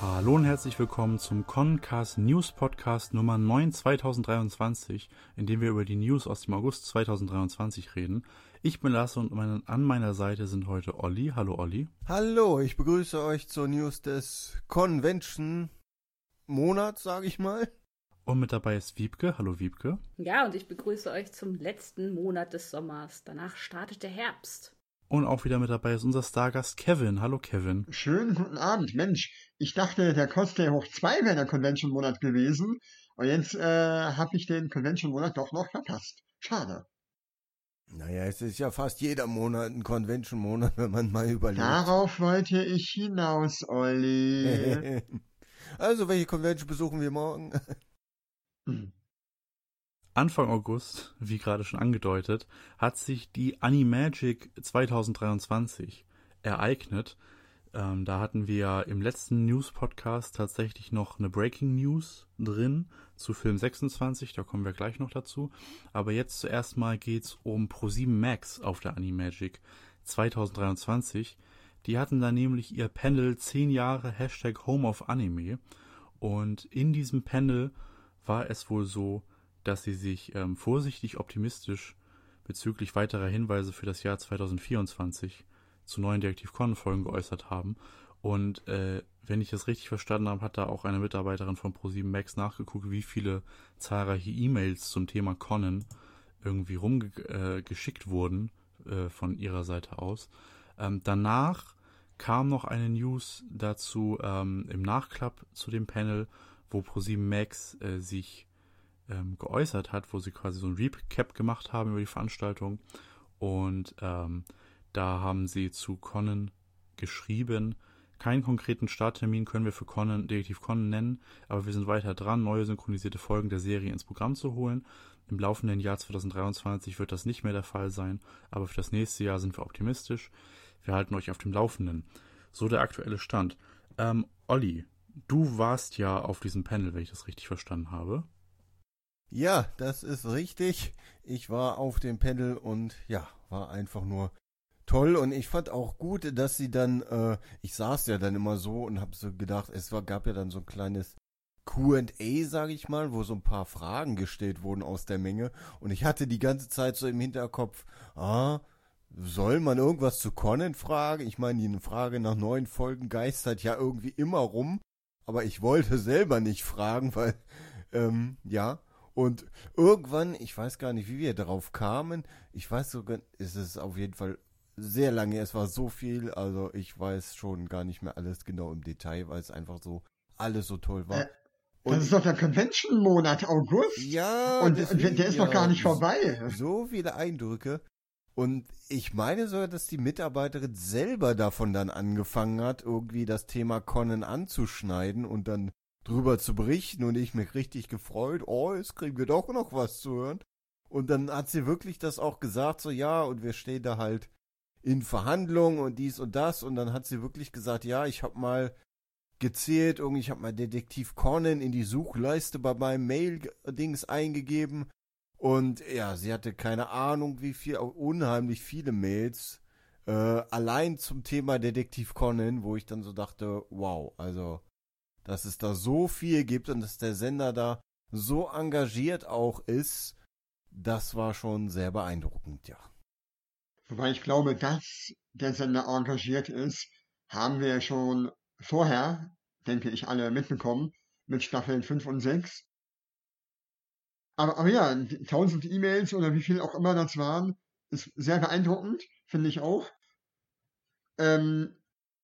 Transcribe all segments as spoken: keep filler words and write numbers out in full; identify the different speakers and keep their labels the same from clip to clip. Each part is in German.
Speaker 1: Hallo und herzlich willkommen zum Concast News Podcast Nummer neun zweitausenddreiundzwanzig, in dem wir über die News aus dem August zweitausenddreiundzwanzig reden. Ich bin Lasse und meine, an meiner Seite sind heute Olli. Hallo Olli.
Speaker 2: Hallo, ich begrüße euch zur News des Convention-Monats, sage ich mal.
Speaker 1: Und mit dabei ist Wiebke. Hallo Wiebke.
Speaker 3: Ja, und ich begrüße euch zum letzten Monat des Sommers. Danach startet der Herbst.
Speaker 1: Und auch wieder mit dabei ist unser Stargast Kevin. Hallo Kevin.
Speaker 4: Schönen guten Abend. Mensch, ich dachte, der Cosplay hoch zwei wäre der Convention-Monat gewesen. Und jetzt äh, habe ich den Convention-Monat doch noch verpasst. Schade.
Speaker 2: Naja, es ist ja fast jeder Monat ein Convention-Monat, wenn man mal überlegt.
Speaker 4: Darauf wollte ich hinaus, Olli.
Speaker 2: Also, welche Convention besuchen wir morgen?
Speaker 4: Hm.
Speaker 1: Anfang August, wie gerade schon angedeutet, hat sich die Animagic zweitausenddreiundzwanzig ereignet. Ähm, da hatten wir ja im letzten News-Podcast tatsächlich noch eine Breaking News drin zu Film sechsundzwanzig, da kommen wir gleich noch dazu. Aber jetzt zuerst mal geht's um ProSieben Max auf der Animagic zweitausenddreiundzwanzig. Die hatten da nämlich ihr Panel zehn Jahre Hashtag Home of Anime. Und in diesem Panel war es wohl so, dass sie sich ähm, vorsichtig optimistisch bezüglich weiterer Hinweise für das Jahr zweitausendvierundzwanzig zu neuen Detektiv Conan-Folgen geäußert haben. Und äh, wenn ich das richtig verstanden habe, hat da auch eine Mitarbeiterin von ProSieben Max nachgeguckt, wie viele zahlreiche E-Mails zum Thema Conan irgendwie rumgeschickt äh, wurden äh, von ihrer Seite aus. Ähm, danach kam noch eine News dazu ähm, im Nachklapp zu dem Panel, wo ProSieben Max äh, sich ähm, geäußert hat, wo sie quasi so ein Recap gemacht haben über die Veranstaltung. Und ähm, da haben sie zu Conan geschrieben, keinen konkreten Starttermin können wir für Conan, Detektiv Conan nennen, aber wir sind weiter dran, neue synchronisierte Folgen der Serie ins Programm zu holen. Im laufenden Jahr zweitausenddreiundzwanzig wird das nicht mehr der Fall sein, aber für das nächste Jahr sind wir optimistisch. Wir halten euch auf dem Laufenden. So der aktuelle Stand. Ähm, Olli, du warst ja auf diesem Panel, wenn ich das richtig verstanden habe.
Speaker 2: Ja, das ist richtig. Ich war auf dem Panel und ja, war einfach nur toll. Und ich fand auch gut, dass sie dann, äh, ich saß ja dann immer so und hab so gedacht, es war, gab ja dann so ein kleines Q and A, sage ich mal, wo so ein paar Fragen gestellt wurden aus der Menge. Und ich hatte die ganze Zeit so im Hinterkopf, ah, soll man irgendwas zu Conan fragen? Ich meine, die Frage nach neuen Folgen geistert ja irgendwie immer rum. Aber ich wollte selber nicht fragen, weil, ähm, ja. Und irgendwann, ich weiß gar nicht, wie wir darauf kamen, ich weiß sogar, es ist auf jeden Fall sehr lange, es war so viel, also ich weiß schon gar nicht mehr alles genau im Detail, weil es einfach so, alles so toll war.
Speaker 4: Äh, das ist doch der Convention-Monat August.
Speaker 2: Ja,
Speaker 4: und
Speaker 2: deswegen,
Speaker 4: der ist
Speaker 2: ja,
Speaker 4: noch gar nicht vorbei.
Speaker 2: So viele Eindrücke. Und ich meine sogar, dass die Mitarbeiterin selber davon dann angefangen hat, irgendwie das Thema Conan anzuschneiden und dann drüber zu berichten, und ich mich richtig gefreut, oh, jetzt kriegen wir doch noch was zu hören. Und dann hat sie wirklich das auch gesagt, so ja, und wir stehen da halt in Verhandlungen und dies und das, und dann hat sie wirklich gesagt, ja, ich habe mal gezählt, irgendwie, ich habe mal Detektiv Conan in die Suchleiste bei meinem Mail-Dings eingegeben, und ja, sie hatte keine Ahnung, wie viel, auch unheimlich viele Mails, äh, allein zum Thema Detektiv Conan, wo ich dann so dachte, wow, also dass es da so viel gibt und dass der Sender da so engagiert auch ist, das war schon sehr beeindruckend, ja.
Speaker 4: Wobei ich glaube, dass der Sender engagiert ist, haben wir schon vorher, denke ich, alle mitbekommen, mit Staffeln fünf und sechs. Aber, aber ja, tausend E-Mails oder wie viel auch immer das waren, ist sehr beeindruckend, finde ich auch. Ähm,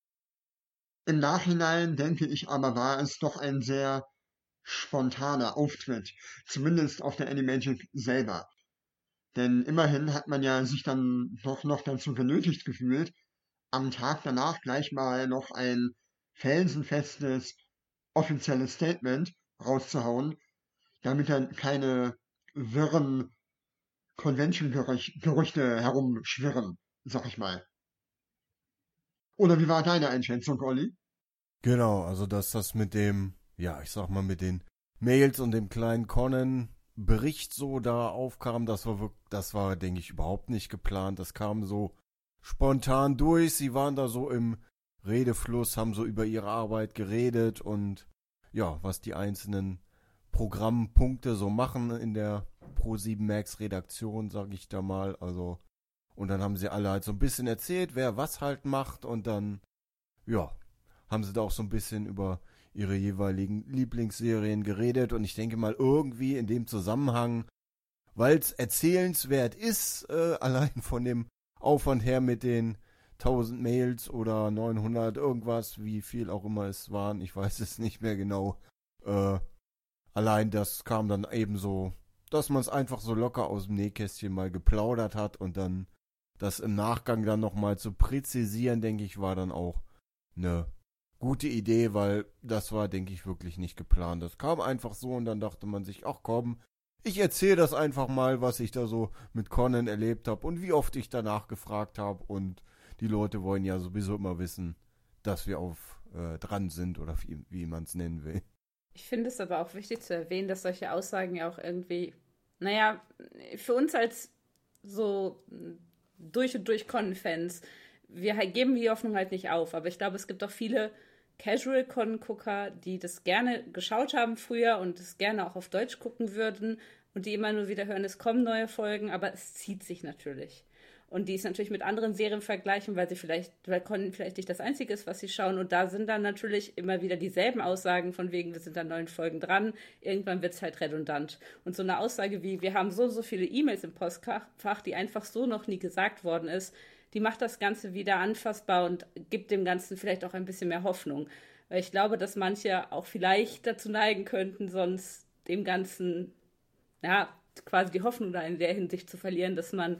Speaker 4: Im Nachhinein denke ich aber, war es doch ein sehr spontaner Auftritt, zumindest auf der Animagic selber. Denn immerhin hat man ja sich dann doch noch dazu genötigt gefühlt, am Tag danach gleich mal noch ein felsenfestes offizielles Statement rauszuhauen, damit dann keine wirren Convention-Gerüchte herumschwirren, sag ich mal. Oder wie war deine Einschätzung, Olli?
Speaker 2: Genau, also dass das mit dem, ja, ich sag mal, mit den Mails und dem kleinen Conan-Bericht so da aufkam, das war wirklich, das war, denke ich, überhaupt nicht geplant. Das kam so spontan durch. Sie waren da so im Redefluss, haben so über ihre Arbeit geredet und ja, was die einzelnen Programmpunkte so machen in der ProSieben Max Redaktion, sag ich da mal. Also, und dann haben sie alle halt so ein bisschen erzählt, wer was halt macht und dann, ja, haben sie da auch so ein bisschen über ihre jeweiligen Lieblingsserien geredet und ich denke mal irgendwie in dem Zusammenhang, weil es erzählenswert ist, äh, allein von dem Aufwand her mit den tausend Mails oder neunhundert irgendwas, wie viel auch immer es waren, ich weiß es nicht mehr genau, äh, allein das kam dann eben so, dass man es einfach so locker aus dem Nähkästchen mal geplaudert hat und dann das im Nachgang dann nochmal zu präzisieren, denke ich, war dann auch eine gute Idee, weil das war, denke ich, wirklich nicht geplant. Das kam einfach so und dann dachte man sich, ach komm, ich erzähle das einfach mal, was ich da so mit Conan erlebt habe und wie oft ich danach gefragt habe und die Leute wollen ja sowieso immer wissen, dass wir auf äh, dran sind oder wie, wie man es nennen will.
Speaker 3: Ich finde es aber auch wichtig zu erwähnen, dass solche Aussagen ja auch irgendwie, naja, für uns als so durch und durch Conan-Fans, wir geben die Hoffnung halt nicht auf, aber ich glaube, es gibt auch viele Casual-Con-Gucker, die das gerne geschaut haben früher und es gerne auch auf Deutsch gucken würden und die immer nur wieder hören, es kommen neue Folgen, aber es zieht sich natürlich. Und die es natürlich mit anderen Serien vergleichen, weil sie vielleicht, weil Con vielleicht nicht das Einzige ist, was sie schauen. Und da sind dann natürlich immer wieder dieselben Aussagen von wegen, wir sind an neuen Folgen dran. Irgendwann wird es halt redundant. Und so eine Aussage wie, wir haben so und so viele E-Mails im Postfach, die einfach so noch nie gesagt worden ist, die macht das Ganze wieder anfassbar und gibt dem Ganzen vielleicht auch ein bisschen mehr Hoffnung. Weil ich glaube, dass manche auch vielleicht dazu neigen könnten, sonst dem Ganzen, ja, quasi die Hoffnung da in der Hinsicht zu verlieren, dass man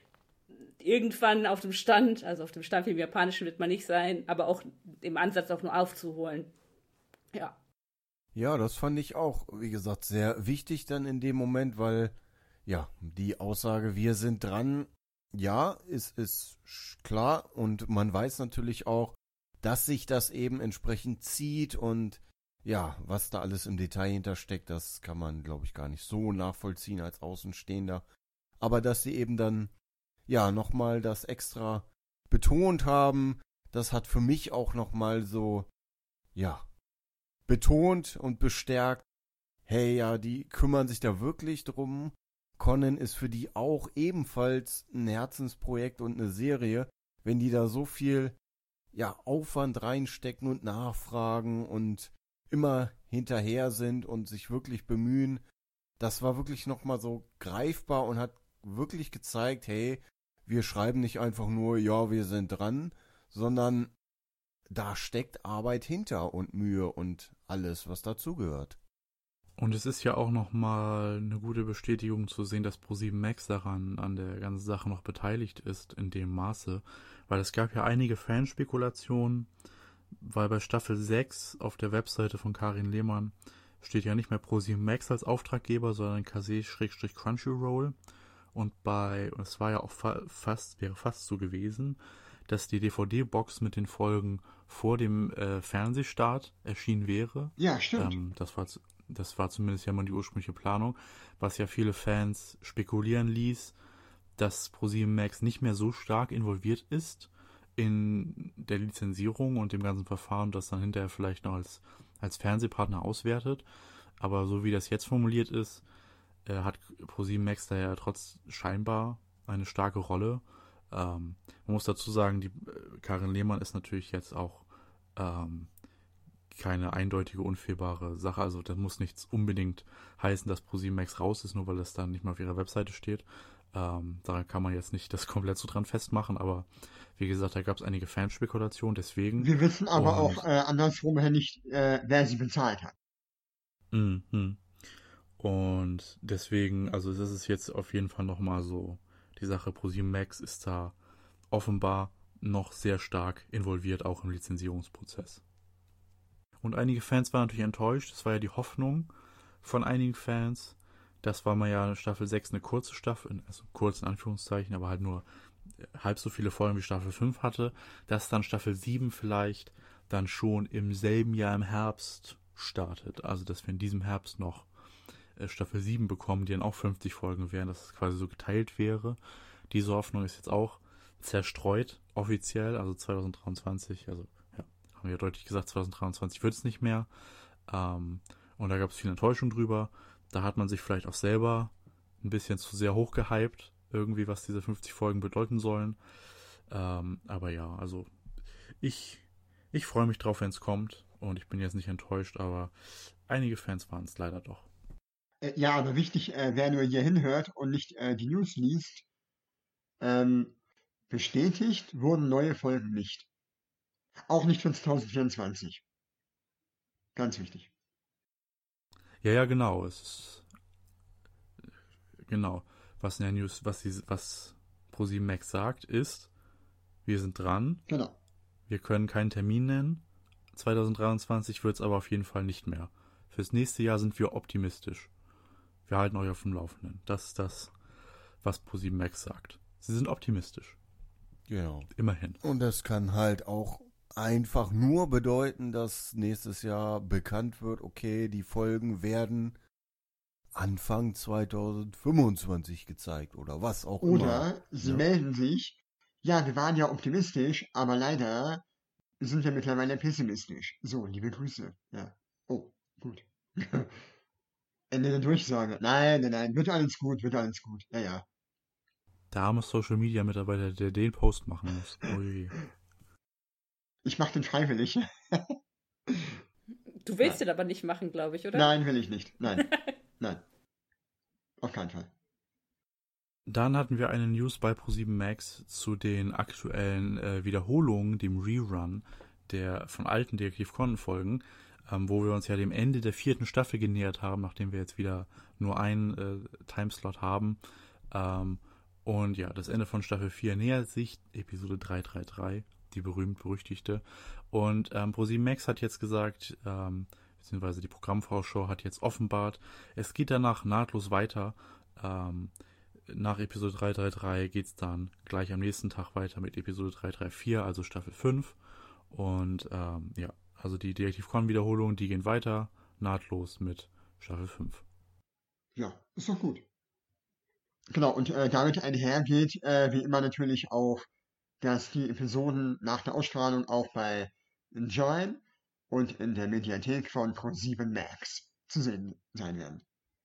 Speaker 3: irgendwann auf dem Stand, also auf dem Stand wie im Japanischen wird man nicht sein, aber auch im Ansatz auch nur aufzuholen. Ja.
Speaker 2: Ja, das fand ich auch, wie gesagt, sehr wichtig dann in dem Moment, weil, ja, die Aussage, wir sind dran, ja, ist, ist klar und man weiß natürlich auch, dass sich das eben entsprechend zieht und ja, was da alles im Detail hintersteckt, das kann man, glaube ich, gar nicht so nachvollziehen als Außenstehender. Aber dass sie eben dann ja, nochmal das extra betont haben, das hat für mich auch nochmal so, ja, betont und bestärkt, hey, ja, die kümmern sich da wirklich drum. Conan ist für die auch ebenfalls ein Herzensprojekt und eine Serie, wenn die da so viel, ja, Aufwand reinstecken und nachfragen und immer hinterher sind und sich wirklich bemühen. Das war wirklich nochmal so greifbar und hat wirklich gezeigt, hey, wir schreiben nicht einfach nur, ja, wir sind dran, sondern da steckt Arbeit hinter und Mühe und alles, was dazugehört.
Speaker 1: Und es ist ja auch nochmal eine gute Bestätigung zu sehen, dass ProSieben Max daran, an der ganzen Sache noch beteiligt ist, in dem Maße. Weil es gab ja einige Fanspekulationen, weil bei Staffel sechs auf der Webseite von Karin Lehmann steht ja nicht mehr ProSieben Max als Auftraggeber, sondern Kase-Crunchyroll. Und bei, es war ja auch fa- fast, wäre fast so gewesen, dass die D V D-Box mit den Folgen vor dem äh, Fernsehstart erschienen wäre.
Speaker 4: Ja, stimmt.
Speaker 1: Ähm, das war, das war zumindest ja mal die ursprüngliche Planung, was ja viele Fans spekulieren ließ, dass ProSieben Max nicht mehr so stark involviert ist in der Lizenzierung und dem ganzen Verfahren, das dann hinterher vielleicht noch als, als Fernsehpartner auswertet. Aber so wie das jetzt formuliert ist, hat ProSieben Max da ja trotz scheinbar eine starke Rolle. Ähm, man muss dazu sagen, die äh, Karin Lehmann ist natürlich jetzt auch ähm, keine eindeutige, unfehlbare Sache. Also das muss nichts unbedingt heißen, dass ProSieben Max raus ist, nur weil das dann nicht mal auf ihrer Webseite steht. Ähm, daran kann man jetzt nicht das komplett so dran festmachen, aber wie gesagt, da gab es einige Fanspekulationen, deswegen.
Speaker 4: Wir wissen aber
Speaker 1: und,
Speaker 4: auch äh, andersrum her nicht, äh, wer sie bezahlt hat.
Speaker 1: Mhm. Und deswegen, also das ist jetzt auf jeden Fall nochmal so, die Sache ProSieben Max ist da offenbar noch sehr stark involviert, auch im Lizenzierungsprozess. Und einige Fans waren natürlich enttäuscht, das war ja die Hoffnung von einigen Fans, das war mal ja Staffel sechs eine kurze Staffel, also kurz in Anführungszeichen, aber halt nur halb so viele Folgen wie Staffel fünf hatte, dass dann Staffel sieben vielleicht dann schon im selben Jahr im Herbst startet, also dass wir in diesem Herbst noch Staffel sieben bekommen, die dann auch fünfzig Folgen wären, dass es quasi so geteilt wäre. Diese Hoffnung ist jetzt auch zerstreut, offiziell, also zwanzig dreiundzwanzig, also haben wir ja deutlich gesagt, zwanzig dreiundzwanzig wird es nicht mehr. Ähm, und da gab es viel Enttäuschung drüber. Da hat man sich vielleicht auch selber ein bisschen zu sehr hochgehypt, irgendwie, was diese fünfzig Folgen bedeuten sollen. Ähm, aber ja, also ich, ich freue mich drauf, wenn es kommt. Und ich bin jetzt nicht enttäuscht, aber einige Fans waren es leider doch.
Speaker 4: Äh, ja, aber wichtig, äh, wer nur hier hinhört und nicht äh, die News liest, ähm, bestätigt wurden neue Folgen nicht. Auch nicht für zwanzig vierundzwanzig. Ganz wichtig.
Speaker 1: Ja, ja, genau. Es ist, genau. Was in der News, was, die, was ProSieben Max sagt, ist, wir sind dran.
Speaker 4: Genau.
Speaker 1: Wir können keinen Termin nennen. zwanzig dreiundzwanzig wird es aber auf jeden Fall nicht mehr. Fürs nächste Jahr sind wir optimistisch. Wir halten euch auf dem Laufenden. Das ist das, was ProSieben Max sagt. Sie sind optimistisch.
Speaker 2: Genau.
Speaker 1: Immerhin.
Speaker 2: Und das kann halt auch einfach nur bedeuten, dass nächstes Jahr bekannt wird, okay, die Folgen werden Anfang zwanzig fünfundzwanzig gezeigt oder was auch immer.
Speaker 4: Oder sie
Speaker 2: Ja.
Speaker 4: melden sich, ja, wir waren ja optimistisch, aber leider sind wir mittlerweile pessimistisch. So, liebe Grüße. Ja. Oh, gut. Ende der Durchsage. Nein, nein, nein, wird alles gut, wird alles gut. Ja, ja.
Speaker 1: Der arme Social Media Mitarbeiter, der den Post machen muss. Ui.
Speaker 4: Ich mach den freiwillig.
Speaker 3: Du willst
Speaker 4: Nein.
Speaker 3: den aber nicht machen, glaube ich, oder?
Speaker 4: Nein, will ich nicht. Nein. Nein. Auf keinen Fall.
Speaker 1: Dann hatten wir eine News bei ProSieben Max zu den aktuellen äh, Wiederholungen, dem Rerun der von alten Detektiv Conan Folgen, ähm, wo wir uns ja dem Ende der vierten Staffel genähert haben, nachdem wir jetzt wieder nur einen äh, Timeslot haben. Ähm, und ja, das Ende von Staffel vier nähert sich, Episode drei drei drei, die berühmt-berüchtigte. Und ähm, ProSieben Max hat jetzt gesagt, ähm, beziehungsweise die Programmvorschau hat jetzt offenbart, es geht danach nahtlos weiter. Ähm, Nach Episode drei drei drei geht es dann gleich am nächsten Tag weiter mit Episode drei drei vier, also Staffel fünf. Und ähm, ja, also die Detektiv Conan-Wiederholungen, die gehen weiter, nahtlos mit Staffel fünf.
Speaker 4: Ja, ist doch gut. Genau, und äh, damit einhergeht, äh, wie immer natürlich auch, dass die Episoden nach der Ausstrahlung auch bei Join und in der Mediathek von ProSieben Max zu sehen sein werden.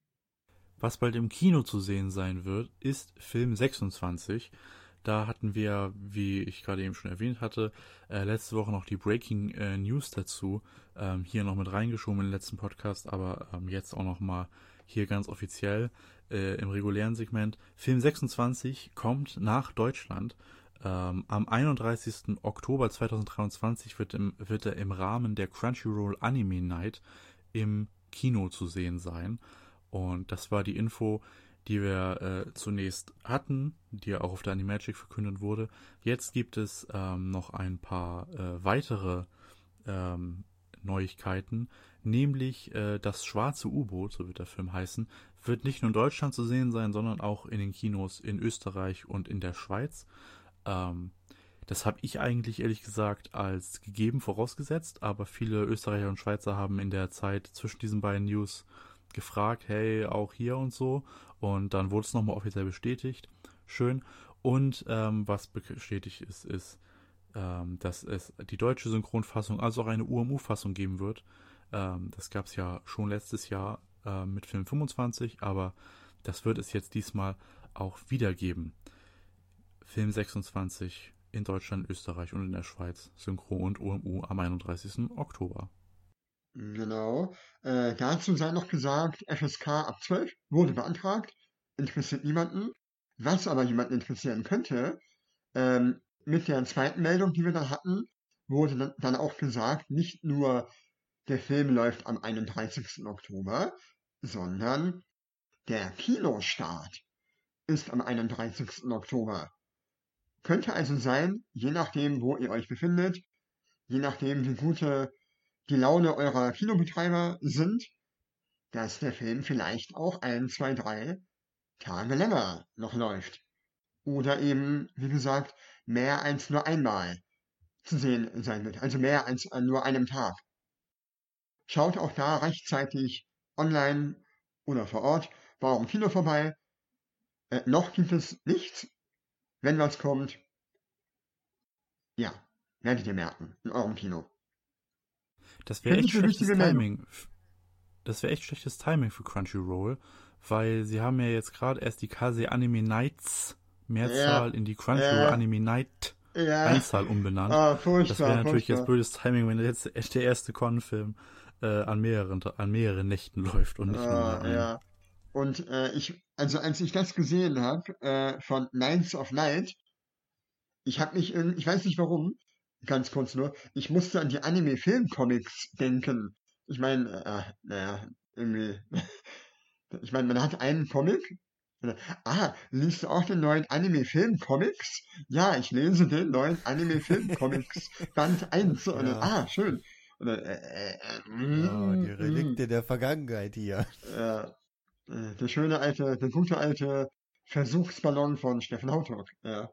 Speaker 1: Was bald im Kino zu sehen sein wird, ist Film sechsundzwanzig. Da hatten wir, wie ich gerade eben schon erwähnt hatte, äh, letzte Woche noch die Breaking äh, News dazu ähm, hier noch mit reingeschoben im letzten Podcast, aber ähm, jetzt auch noch mal hier ganz offiziell äh, im regulären Segment. Film sechsundzwanzig kommt nach Deutschland. Ähm, am einunddreißigsten Oktober zweitausenddreiundzwanzig wird, im, wird er im Rahmen der Crunchyroll Anime Night im Kino zu sehen sein. Und das war die Info, die wir äh, zunächst hatten, die ja auch auf der Animagic verkündet wurde. Jetzt gibt es ähm, noch ein paar äh, weitere ähm, Neuigkeiten, nämlich äh, das schwarze U-Boot, so wird der Film heißen, wird nicht nur in Deutschland zu sehen sein, sondern auch in den Kinos in Österreich und in der Schweiz. Ähm, das habe ich eigentlich ehrlich gesagt als gegeben vorausgesetzt, aber viele Österreicher und Schweizer haben in der Zeit zwischen diesen beiden News gefragt, hey, auch hier und so. Und dann wurde es nochmal offiziell bestätigt. Schön. Und ähm, was bestätigt ist, ist, ähm, dass es die deutsche Synchronfassung, also auch eine U M U-Fassung geben wird. Ähm, das gab es ja schon letztes Jahr äh, mit Film fünfundzwanzig, aber das wird es jetzt diesmal auch wieder geben. Film sechsundzwanzig in Deutschland, Österreich und in der Schweiz. Synchro und U M U am einunddreißigsten Oktober.
Speaker 4: Genau. Äh, dazu sei noch gesagt, F S K ab zwölf wurde beantragt, interessiert niemanden. Was aber jemanden interessieren könnte, ähm, mit der zweiten Meldung, die wir dann hatten, wurde dann, dann auch gesagt, nicht nur der Film läuft am einunddreißigsten Oktober, sondern der Kinostart ist am einunddreißigsten Oktober. Könnte also sein, je nachdem, wo ihr euch befindet, je nachdem, wie gute die Laune eurer Kinobetreiber sind, dass der Film vielleicht auch ein, zwei, drei Tage länger noch läuft. Oder eben, wie gesagt, mehr als nur einmal zu sehen sein wird. Also mehr als an nur einem Tag. Schaut auch da rechtzeitig online oder vor Ort bei eurem Kino vorbei. Äh, noch gibt es nichts. Wenn was kommt, ja, werdet ihr merken in eurem Kino.
Speaker 1: Das wäre
Speaker 4: Finde
Speaker 1: echt
Speaker 4: ich eine
Speaker 1: schlechtes
Speaker 4: wichtige Meldung.
Speaker 1: Timing. Das wäre echt schlechtes Timing für Crunchyroll, weil sie haben ja jetzt gerade erst die Kase Anime Nights Mehrzahl
Speaker 4: Ja,
Speaker 1: in die Crunchyroll
Speaker 4: ja,
Speaker 1: Anime Night
Speaker 4: ja.
Speaker 1: Einzahl umbenannt.
Speaker 4: Ah,
Speaker 1: Das
Speaker 4: furchtbar,
Speaker 1: wäre natürlich jetzt
Speaker 4: furchtbar.
Speaker 1: blödes Timing, wenn jetzt echt der erste Con-Film äh, an mehreren an mehreren Nächten läuft und nicht nur
Speaker 4: Ah,
Speaker 1: an einem.
Speaker 4: ja. Und äh, ich, also als ich das gesehen habe, äh, von Nights of Night, ich habe mich irgendwie, ich weiß nicht warum, ganz kurz nur, ich musste an die Anime-Film-Comics denken. Ich meine, äh, naja, irgendwie, ich meine, man hat einen Comic. Oder, ah, liest du auch den neuen Anime-Film-Comics? Ja, ich lese den neuen Anime-Film-Comics, Band eins. Und dann,
Speaker 2: Ja.
Speaker 4: ah, schön. Und dann, äh, äh, äh,
Speaker 2: Oh,
Speaker 4: mm,
Speaker 2: die
Speaker 4: mm,
Speaker 2: Relikte der Vergangenheit hier.
Speaker 4: äh, äh, der schöne alte, der gute alte Versuchsballon von Steffen Hautog. Ja.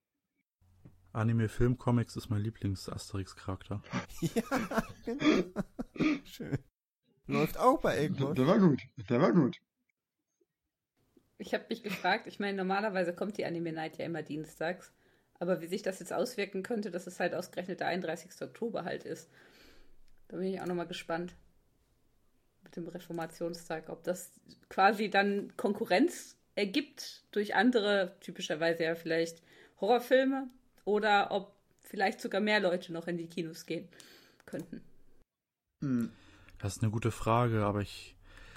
Speaker 1: Anime Film Comics ist mein Lieblings-Asterix-Charakter.
Speaker 2: Ja, genau. Schön. Läuft auch bei
Speaker 4: Der,
Speaker 2: Egmont.
Speaker 4: der war gut, der war gut.
Speaker 3: Ich habe mich gefragt, ich meine, normalerweise kommt die Anime Night ja immer dienstags, aber wie sich das jetzt auswirken könnte, dass es halt ausgerechnet der einunddreißigste Oktober halt ist. Da bin ich auch nochmal gespannt. Mit dem Reformationstag, ob das quasi dann Konkurrenz ergibt durch andere, typischerweise ja vielleicht Horrorfilme, oder ob vielleicht sogar mehr Leute noch in die Kinos gehen könnten.
Speaker 4: Hm.
Speaker 1: Das ist eine gute Frage, aber ich.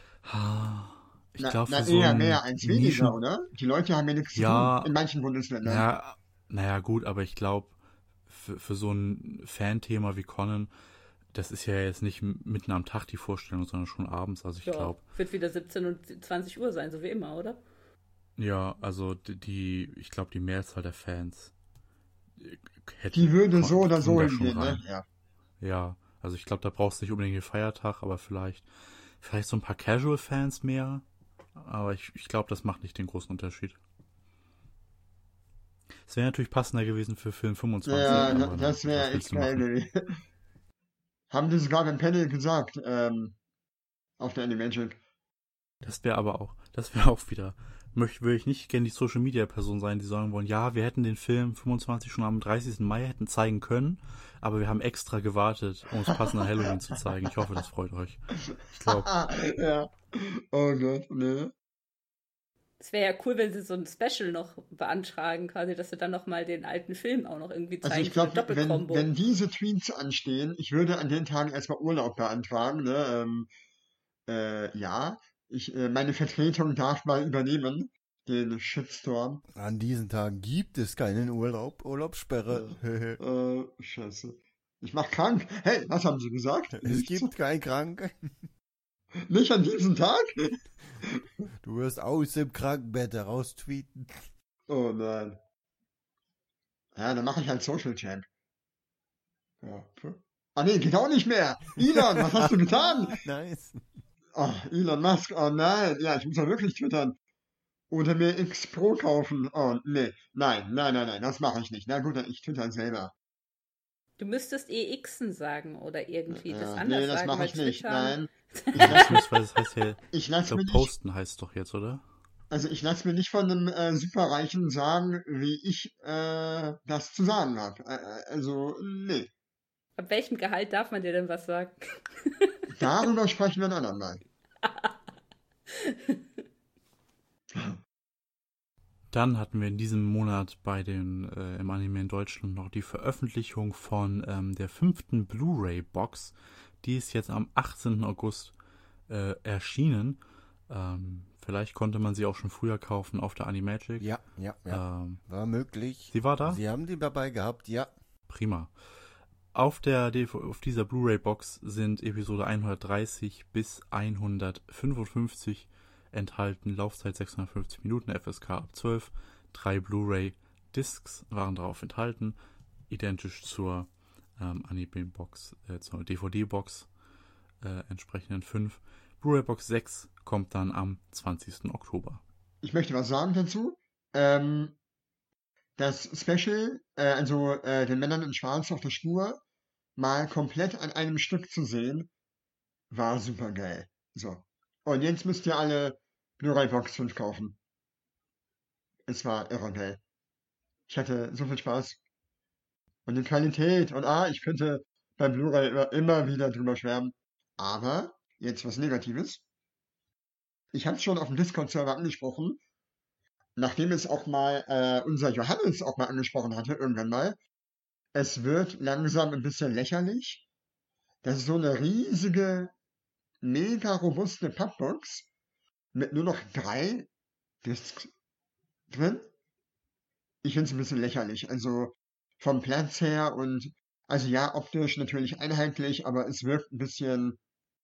Speaker 1: Ich
Speaker 4: Na,
Speaker 1: glaube,
Speaker 4: na
Speaker 1: für so
Speaker 4: eher
Speaker 1: ein
Speaker 4: mehr als weniger,
Speaker 1: Nischen.
Speaker 4: oder? Die Leute haben ja nichts zu tun
Speaker 1: Ja,
Speaker 4: in manchen Bundesländern.
Speaker 1: naja, naja, gut, aber ich glaube, für, für so ein Fanthema wie Conan, das ist ja jetzt nicht mitten am Tag die Vorstellung, sondern schon abends. Also ich
Speaker 3: Ja,
Speaker 1: glaube,
Speaker 3: wird wieder siebzehn und zwanzig Uhr sein, so wie immer, oder?
Speaker 1: ja, also die, die ich glaube, die Mehrzahl der Fans äh, hätte,
Speaker 4: Die würde so
Speaker 1: kon-
Speaker 4: oder
Speaker 1: ging
Speaker 4: so
Speaker 1: da schon
Speaker 4: hingehen, ne?
Speaker 1: rein.
Speaker 4: Ja.
Speaker 1: Ja, also ich glaube, da brauchst du nicht unbedingt den Feiertag, aber vielleicht, vielleicht so ein paar Casual-Fans mehr. Aber ich, ich glaube, das macht nicht den großen Unterschied. Es wäre natürlich passender gewesen für Film fünfundzwanzig,
Speaker 4: Ja,
Speaker 1: aber
Speaker 4: da-
Speaker 1: na
Speaker 4: das
Speaker 1: gut,
Speaker 4: wäre
Speaker 1: was willst
Speaker 4: echt
Speaker 1: du
Speaker 4: geil
Speaker 1: machen?
Speaker 4: gewesen. Haben die sogar beim Panel gesagt, ähm, auf der Animagic.
Speaker 1: Das wäre aber auch, das wäre auch wieder, möchte, würde ich nicht gerne die Social Media Person sein, die sagen wollen, ja, wir hätten den Film fünfundzwanzig schon am dreißigsten Mai hätten zeigen können, aber wir haben extra gewartet, um es passend an Halloween zu zeigen. Ich hoffe, das freut euch. Ich glaube,
Speaker 4: Ja. Oh Gott, ne?
Speaker 3: Es wäre ja cool, wenn sie so ein Special noch beantragen, quasi, dass sie dann nochmal den alten Film auch noch irgendwie
Speaker 4: Also
Speaker 3: zeigen
Speaker 4: ich
Speaker 3: für eine
Speaker 4: glaube, wenn,
Speaker 3: Doppelkombo.
Speaker 4: wenn diese Tweets anstehen, ich würde an den Tagen erstmal Urlaub beantragen, ne? Ähm, äh, ja, ich, äh, meine Vertretung darf mal übernehmen, den Shitstorm.
Speaker 2: An diesen Tagen gibt es keinen Urlaub. Urlaubssperre.
Speaker 4: Äh, scheiße. Ich mach krank. Hey, was haben Sie gesagt?
Speaker 2: Es
Speaker 4: Nichts.
Speaker 2: gibt keinen Kranken.
Speaker 4: Nicht an diesem Tag?
Speaker 2: Du wirst aus dem Krankenbett heraus tweeten.
Speaker 4: Oh nein. Ja, dann mache ich halt Social Champ. Ja. puh. Ah nee, geht auch nicht mehr. Elon, was hast du getan?
Speaker 2: Nice.
Speaker 4: Oh, Elon Musk, oh nein. Ja, ich muss ja wirklich twittern. Oder mir X Pro kaufen. Oh, nee. Nein, nein, nein, nein, das mache ich nicht. Na gut, dann ich twitter selber.
Speaker 3: Du müsstest E Xen sagen oder irgendwie das
Speaker 4: Ja,
Speaker 3: anders
Speaker 4: nee, das
Speaker 3: sagen,
Speaker 4: mache
Speaker 3: weil
Speaker 4: ich nicht.
Speaker 3: Twitter.
Speaker 4: Nein. Ich lass,
Speaker 1: beziehungsweise das heißt ja,
Speaker 4: ich
Speaker 1: ich
Speaker 4: lass
Speaker 1: glaube,
Speaker 4: mir nicht,
Speaker 1: posten heißt doch jetzt, oder?
Speaker 4: also ich lass mir nicht von einem äh, Superreichen sagen, wie ich äh, das zu sagen habe. Äh, äh, also, nee.
Speaker 3: Ab welchem Gehalt darf man dir denn was sagen?
Speaker 4: Darüber sprechen wir ein andermal.
Speaker 1: Dann hatten wir in diesem Monat bei den äh, im Anime in Deutschland noch die Veröffentlichung von ähm, der fünften Blu-ray-Box. Die ist jetzt am achtzehnten August äh, erschienen. Ähm, vielleicht konnte man sie auch schon früher kaufen auf der Animagic.
Speaker 2: Ja, ja, ja.
Speaker 1: Ähm,
Speaker 2: War möglich.
Speaker 1: sie war da?
Speaker 2: Sie haben die dabei gehabt, ja.
Speaker 1: Prima. Auf, der, D V auf dieser Blu-ray-Box sind Episode hundertdreißig bis hundertfünfundfünfzig enthalten, Laufzeit sechshundertfünfzig Minuten, F S K ab zwölf, drei Blu-ray-Discs waren darauf enthalten, identisch zur ähm, Anime-Box, äh, zur D V D-Box äh, entsprechenden fünf. Blu-ray-Box sechs kommt dann am zwanzigsten Oktober.
Speaker 4: Ich möchte was sagen dazu. Ähm, das Special, äh, also äh, den Männern in Schwarz auf der Spur, mal komplett an einem Stück zu sehen, war super geil. So. Und jetzt müsst ihr alle Blu-ray Box fünf kaufen. Es war irre geil. Ich hatte so viel Spaß. Und die Qualität. Und ah, ich könnte bei Blu-ray immer, immer wieder drüber schwärmen. Aber jetzt was Negatives. Ich habe es schon auf dem Discord-Server angesprochen, nachdem es auch mal äh, unser Johannes auch mal angesprochen hatte, irgendwann mal. Es wird langsam ein bisschen lächerlich. Das ist so eine riesige, mega robuste Pappbox mit nur noch drei Discs drin. Ich finde es ein bisschen lächerlich. Also vom Platz her und also ja, optisch natürlich einheitlich, aber es wirkt ein bisschen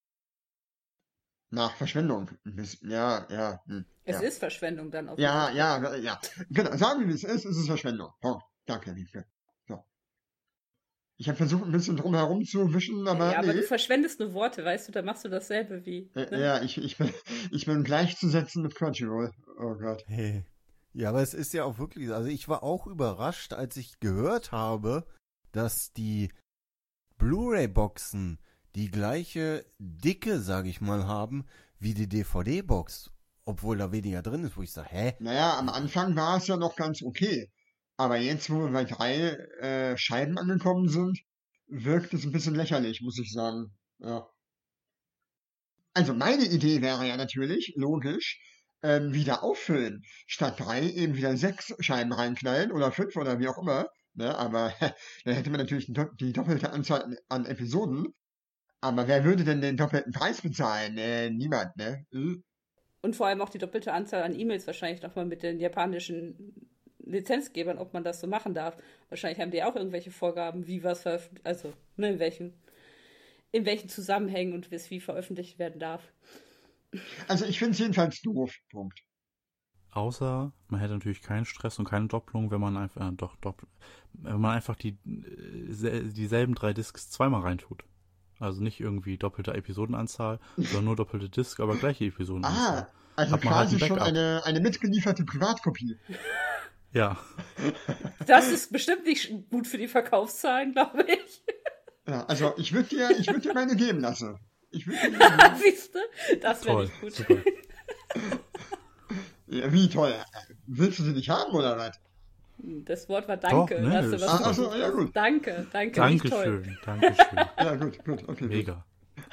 Speaker 4: nach Verschwendung. Ein bisschen, ja, ja, hm,
Speaker 3: Es
Speaker 4: ja.
Speaker 3: ist Verschwendung dann
Speaker 4: Ja,
Speaker 3: offensichtlich.
Speaker 4: ja, ja. Genau, sagen wir, wie es ist, es ist Verschwendung. Oh, danke, Wiebke. So. Ich habe versucht, ein bisschen drum herum zu wischen, aber
Speaker 3: Ja, aber
Speaker 4: nee.
Speaker 3: du verschwendest nur Worte, weißt du, da machst du dasselbe wie.
Speaker 4: Äh,
Speaker 3: Ne?
Speaker 4: Ja, ich, ich, bin, ich bin gleichzusetzen mit Crunchyroll. Oh Gott.
Speaker 2: Hey. Ja, aber es ist ja auch wirklich, also ich war auch überrascht, als ich gehört habe, dass die Blu-ray-Boxen die gleiche Dicke, sage ich mal, haben wie die D V D-Box, obwohl da weniger drin ist, wo ich sage, hä?
Speaker 4: Naja, am Anfang war es ja noch ganz okay. Aber jetzt, wo wir bei drei äh, Scheiben angekommen sind, wirkt es ein bisschen lächerlich, muss ich sagen. Ja. Also meine Idee wäre ja natürlich, logisch, ähm, wieder auffüllen. Statt drei eben wieder sechs Scheiben reinknallen oder fünf oder wie auch immer. Ne? Aber dann hätte man natürlich die, do- die doppelte Anzahl an, an Episoden. Aber wer würde denn den doppelten Preis bezahlen? Äh, niemand, ne? Äh.
Speaker 3: Und vor allem auch die doppelte Anzahl an E-Mails wahrscheinlich nochmal mit den japanischen Lizenzgebern, ob man das so machen darf. Wahrscheinlich haben die auch irgendwelche Vorgaben, wie was veröffentlicht, also ne, in welchen, in welchen Zusammenhängen und wie es wie veröffentlicht werden darf.
Speaker 4: Also ich finde es jedenfalls doof. Punkt.
Speaker 1: Außer man hätte natürlich keinen Stress und keine Doppelung, wenn man einfach, äh, doch, doppel, wenn man einfach die, äh, sel- dieselben drei Discs zweimal reintut. Also nicht irgendwie doppelte Episodenanzahl, sondern nur doppelte Disc, aber gleiche Episodenanzahl.
Speaker 4: Ah, also
Speaker 1: Hat man halt
Speaker 4: quasi
Speaker 1: ein
Speaker 4: schon
Speaker 1: Backup.
Speaker 4: eine, eine mitgelieferte Privatkopie.
Speaker 1: Ja,
Speaker 3: Das ist bestimmt nicht gut für die Verkaufszahlen, glaube ich.
Speaker 4: Ja, also ich würde dir, ich würde dir meine geben lassen. Ich würde dir meine geben.
Speaker 3: Siehst du? Das wäre
Speaker 1: toll,
Speaker 3: nicht gut.
Speaker 1: super.
Speaker 4: Ja, wie toll. Willst du sie nicht haben oder was?
Speaker 3: Das Wort war Danke.
Speaker 1: Doch, ne,
Speaker 3: Hast du
Speaker 1: ist
Speaker 3: was
Speaker 4: Ah,
Speaker 1: super.
Speaker 4: achso,
Speaker 3: versucht
Speaker 4: ja
Speaker 3: hast.
Speaker 4: gut.
Speaker 3: Danke, danke, nicht toll.
Speaker 1: Dankeschön, Dankeschön.
Speaker 4: Ja, gut, gut, okay.
Speaker 1: Mega.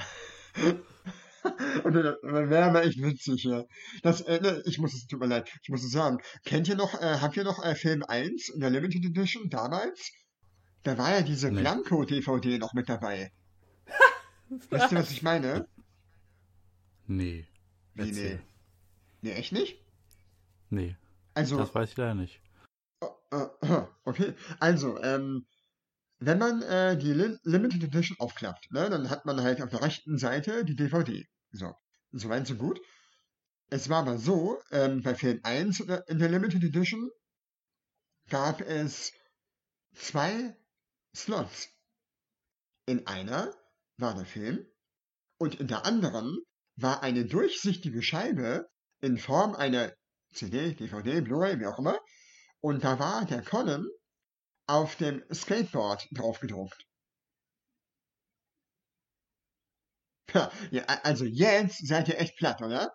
Speaker 4: Und dann wäre aber echt witzig, ja. Das, äh, ne, ich muss es, tut mir leid, ich muss es sagen. Kennt ihr noch, äh, habt ihr noch äh, Film eins in der Limited Edition damals? Da war ja diese
Speaker 1: Nee.
Speaker 4: Blanko-D V D noch mit dabei. Wisst ihr, was ich meine?
Speaker 1: Nee.
Speaker 4: Wie, nee.
Speaker 1: Erzähl.
Speaker 4: Nee, echt nicht?
Speaker 1: Nee,
Speaker 4: Also,
Speaker 1: das weiß ich leider nicht.
Speaker 4: äh, äh, okay, also, ähm, wenn man äh, die Li Limited Edition aufklappt, ne, dann hat man halt auf der rechten Seite die D V D. So, soweit so gut. Es war aber so, ähm, bei Film eins in der Limited Edition gab es zwei Slots. In einer war der Film und in der anderen war eine durchsichtige Scheibe in Form einer C D, D V D, Blu-ray, wie auch immer. Und da war der Conan auf dem Skateboard drauf gedruckt. Ja, ja, also jetzt seid ihr echt platt, oder?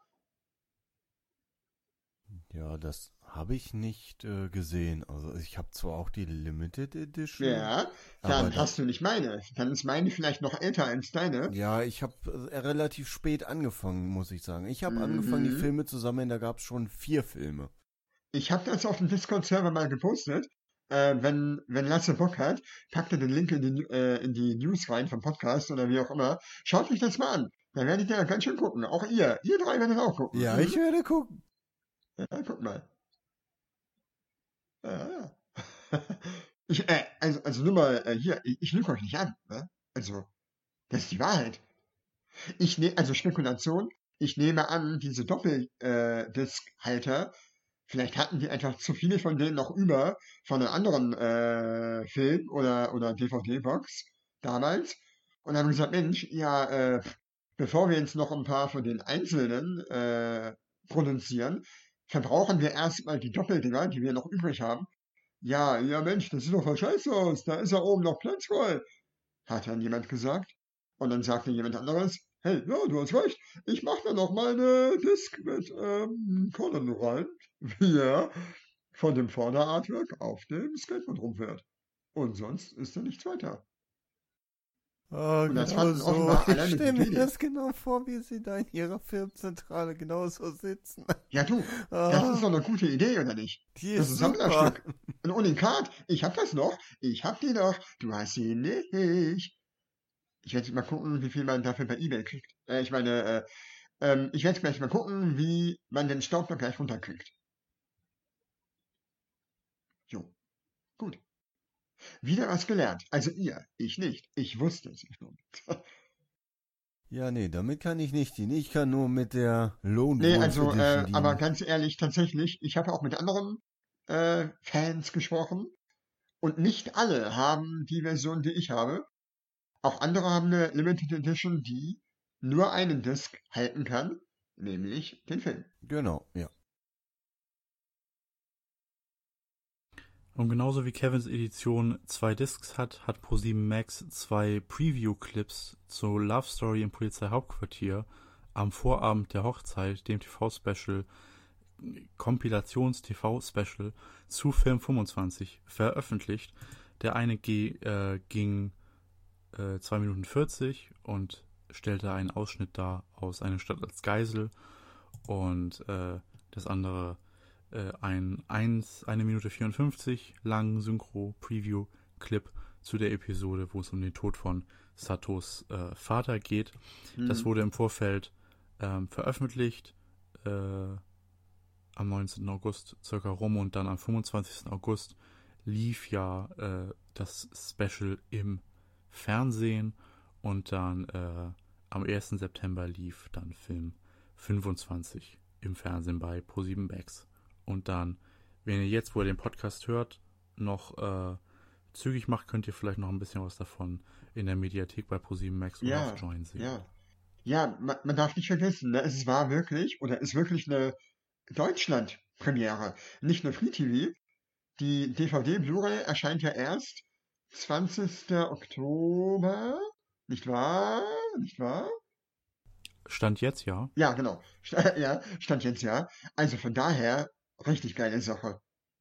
Speaker 2: Ja, das habe ich nicht äh, gesehen. Also ich habe zwar auch die Limited Edition.
Speaker 4: Ja,
Speaker 2: aber
Speaker 4: dann
Speaker 2: da-
Speaker 4: hast du nicht meine. Dann ist meine vielleicht noch älter als deine.
Speaker 2: Ja, ich habe äh, relativ spät angefangen, muss ich sagen. Ich habe
Speaker 4: Mhm.
Speaker 2: angefangen, die Filme zu sammeln, da gab es schon vier Filme.
Speaker 4: Ich habe das auf dem Discord-Server mal gepostet. Äh, wenn, wenn Lasse Bock hat, packt er den Link in die, äh, in die News rein vom Podcast oder wie auch immer. Schaut euch das mal an. Dann werdet ihr ganz schön gucken. Auch ihr. Ihr drei werdet auch gucken.
Speaker 2: Ja,
Speaker 4: Mhm.
Speaker 2: ich werde gucken.
Speaker 4: Ja, guck mal. Ja, ja. Ich, äh, also, also nur mal äh, hier, ich, ich lüge euch nicht an. Ne? Also, das ist die Wahrheit. Ich nehme, also Spekulation, ich nehme an, diese Doppeldisc-Halter, vielleicht hatten die einfach zu viele von denen noch über von einem anderen äh, Film oder, oder D V D-Box damals und haben gesagt, Mensch, ja, äh, bevor wir jetzt noch ein paar von den einzelnen äh, produzieren, verbrauchen wir erstmal die Doppeldinger, die wir noch übrig haben. Ja, ja Mensch, das sieht doch voll scheiße aus, da ist ja oben noch Platz frei, hat dann jemand gesagt. Und dann sagte jemand anderes, hey, ja, du hast recht, ich mache da noch mal eine Disc mit ähm, Conan rein, wie er von dem Vorderartwork auf dem Skateboard rumfährt. Und sonst ist da nichts weiter.
Speaker 2: Oh,
Speaker 4: Und das
Speaker 2: genau
Speaker 4: fanden
Speaker 2: so.
Speaker 4: offenbar alle
Speaker 2: Ich
Speaker 4: eine
Speaker 2: stelle
Speaker 4: gute
Speaker 2: mir
Speaker 4: Idee.
Speaker 2: das genau vor, wie sie da in ihrer Firmenzentrale genauso sitzen.
Speaker 4: Ja, du, das ist
Speaker 2: Ah,
Speaker 4: doch eine gute Idee, oder nicht?
Speaker 2: die
Speaker 4: Das
Speaker 2: ist
Speaker 4: ist
Speaker 2: super.
Speaker 4: Sammlerstück. Ein Unikat. Ich hab das noch. Ich hab die noch. Du hast sie nicht. Ich werde mal gucken, wie viel man dafür bei eBay kriegt. Äh, ich meine, äh, ähm, ich werde gleich mal gucken, wie man den Staubsauger gleich runterkriegt. Jo, gut. Wieder was gelernt. Also ihr, ich nicht. Ich wusste es schon.
Speaker 2: Ja, nee, damit kann ich nicht dienen. Ich kann nur mit der Lone
Speaker 4: Nee,
Speaker 2: Wolf
Speaker 4: also,
Speaker 2: Edition
Speaker 4: äh, aber
Speaker 2: dienen.
Speaker 4: ganz ehrlich, tatsächlich, ich habe auch mit anderen äh, Fans gesprochen und nicht alle haben die Version, die ich habe. Auch andere haben eine Limited Edition, die nur einen Disc halten kann, nämlich den Film.
Speaker 2: Genau, ja.
Speaker 1: Und genauso wie Kevins Edition zwei Discs hat, hat ProSieben Max zwei Preview-Clips zur Love Story im Polizeihauptquartier am Vorabend der Hochzeit, dem T V-Special, Kompilations-T V-Special zu Film fünfundzwanzig veröffentlicht. Der eine G, äh, ging äh, zwei Minuten vierzig und stellte einen Ausschnitt dar aus Eine Stadt als Geisel und äh, das andere äh, ein eins, eine Minute vierundfünfzig langen Synchro-Preview-Clip zu der Episode, wo es um den Tod von Satos äh, Vater geht.
Speaker 4: Hm.
Speaker 1: Das wurde im Vorfeld ähm, veröffentlicht, äh, am neunzehnten August circa rum, und dann am fünfundzwanzigsten August lief ja äh, das Special im Fernsehen, und dann äh, am ersten September lief dann Film fünfundzwanzig im Fernsehen bei ProSieben Max. Und dann, wenn ihr jetzt, wo ihr den Podcast hört, noch äh, zügig macht, könnt ihr vielleicht noch ein bisschen was davon in der Mediathek bei ProSieben Max oder
Speaker 4: Ja,
Speaker 1: auf Join sehen.
Speaker 4: ja. Ja, man, man darf nicht vergessen, ne, es war wirklich oder ist wirklich eine Deutschland-Premiere, nicht nur Free T V. Die D V D Blu-ray erscheint ja erst zwanzigsten Oktober, nicht wahr? Nicht wahr?
Speaker 1: Stand jetzt ja.
Speaker 4: Ja, genau. St- Ja, stand jetzt ja. Also von daher, richtig geile Sache.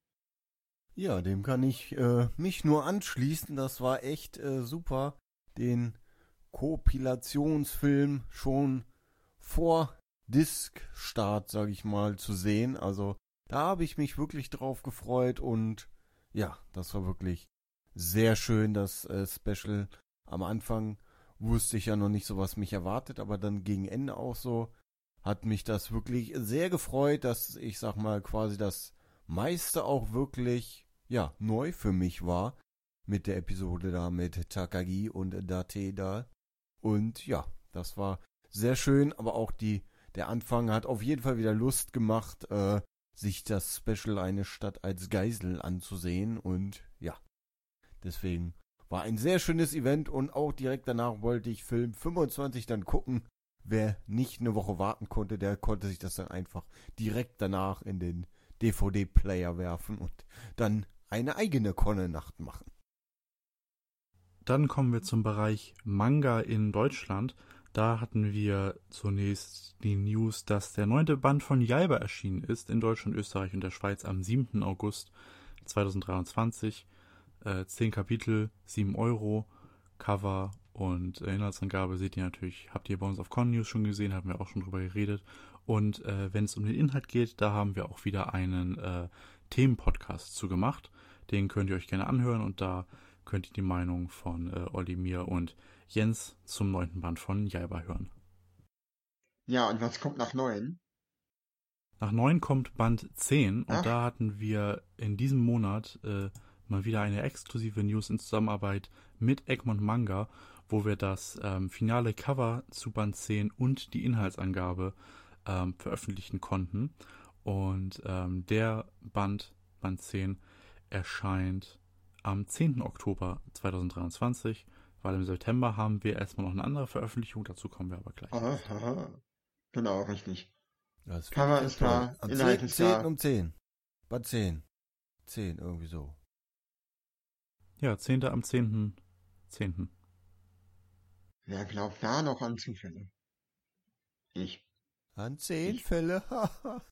Speaker 2: Ja, dem kann ich äh, mich nur anschließen. Das war echt äh, super, den Kompilationsfilm schon vor Disc-Start, sag ich mal, zu sehen. Also da habe ich mich wirklich drauf gefreut und ja, das war wirklich sehr schön, das äh, Special. Am Anfang wusste ich ja noch nicht so, was mich erwartet, aber dann gegen Ende auch so, hat mich das wirklich sehr gefreut, dass ich sag mal quasi das meiste auch wirklich, ja, neu für mich war. Mit der Episode da mit Takagi und Date da. Und ja, das war sehr schön, aber auch die, der Anfang hat auf jeden Fall wieder Lust gemacht, äh, sich das Special Eine Stadt als Geisel anzusehen. Und ja, deswegen war ein sehr schönes Event und auch direkt danach wollte ich Film fünfundzwanzig dann gucken. Wer nicht eine Woche warten konnte, der konnte sich das dann einfach direkt danach in den D V D-Player werfen und dann eine eigene Konne-Nacht machen.
Speaker 1: Dann kommen wir zum Bereich Manga in Deutschland. Da hatten wir zunächst die News, dass der neunte Band von Jaiba erschienen ist in Deutschland, Österreich und der Schweiz am siebten August zweitausenddreiundzwanzig. Äh, zehn Kapitel, sieben Euro, Cover und äh, Inhaltsangabe seht ihr natürlich, habt ihr bei uns auf Con News schon gesehen, haben wir auch schon drüber geredet. Und äh, wenn es um den Inhalt geht, da haben wir auch wieder einen äh, Themenpodcast zu gemacht. Den könnt ihr euch gerne anhören und da könnt ihr die Meinung von äh, Olli, mir und Jens zum neunten Band von Jaiba hören.
Speaker 4: Ja, und was kommt nach neun?
Speaker 1: Nach neun kommt Band zehn und
Speaker 4: Ach.
Speaker 1: da hatten wir in diesem Monat äh, mal wieder eine exklusive News in Zusammenarbeit mit Egmont Manga, wo wir das ähm, finale Cover zu Band zehn und die Inhaltsangabe ähm, veröffentlichen konnten. Und ähm, der Band, Band zehn, erscheint am zehnten Oktober zweitausenddreiundzwanzig, weil im September haben wir erstmal noch eine andere Veröffentlichung, dazu kommen wir aber gleich.
Speaker 4: Aha, aha. Genau, richtig.
Speaker 2: Das finde
Speaker 4: Cover
Speaker 2: ich
Speaker 4: ist
Speaker 2: ja
Speaker 4: da,
Speaker 2: toll. Am
Speaker 4: Inhalt
Speaker 2: zehnten
Speaker 4: ist da.
Speaker 2: um zehn. Bad zehn. zehn, irgendwie so.
Speaker 1: Ja, zehnten am zehnten zehnten
Speaker 4: Wer glaubt da noch an Zufälle? Ich.
Speaker 2: An zehn
Speaker 4: Ich.
Speaker 2: Fälle, haha.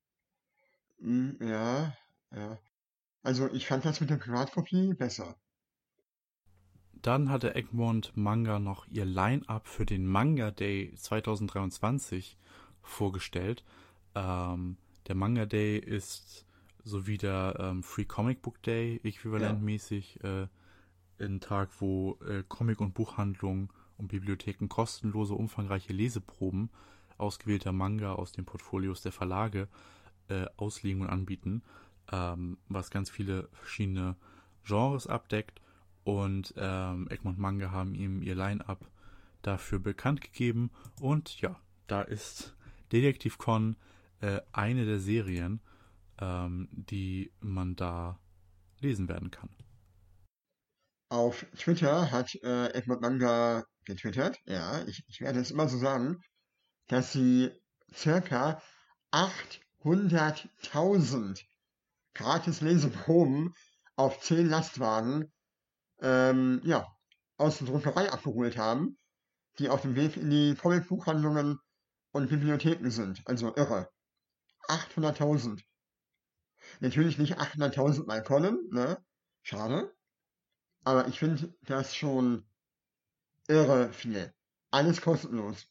Speaker 4: Hm, ja, ja. Also ich fand das mit der Privatkopie besser.
Speaker 1: Dann hatte Egmont Manga noch ihr Line-Up für den Manga Day zwanzig dreiundzwanzig vorgestellt. Ähm, der Manga Day ist so wie der ähm, Free Comic Book Day äquivalentmäßig äh, ein Tag, wo äh, Comic- und Buchhandlungen und Bibliotheken kostenlose, umfangreiche Leseproben ausgewählter Manga aus den Portfolios der Verlage äh, auslegen und anbieten, ähm, was ganz viele verschiedene Genres abdeckt. Und ähm, Egmont Manga haben ihm ihr Line-Up dafür bekannt gegeben. Und ja, da ist Detektiv Con äh, eine der Serien, ähm, die man da lesen werden kann.
Speaker 4: Auf Twitter hat äh, Egmont Manga getwittert, ja, ich, ich werde es immer so sagen, dass sie circa achthunderttausend gratis Leseproben auf zehn Lastwagen ähm, ja, aus der Druckerei abgeholt haben, die auf dem Weg in die Comicbuchhandlungen und Bibliotheken sind. Also irre. achthunderttausend. Natürlich nicht achthunderttausend mal Conan, ne? Schade. Aber ich finde das schon irre viel. Alles kostenlos.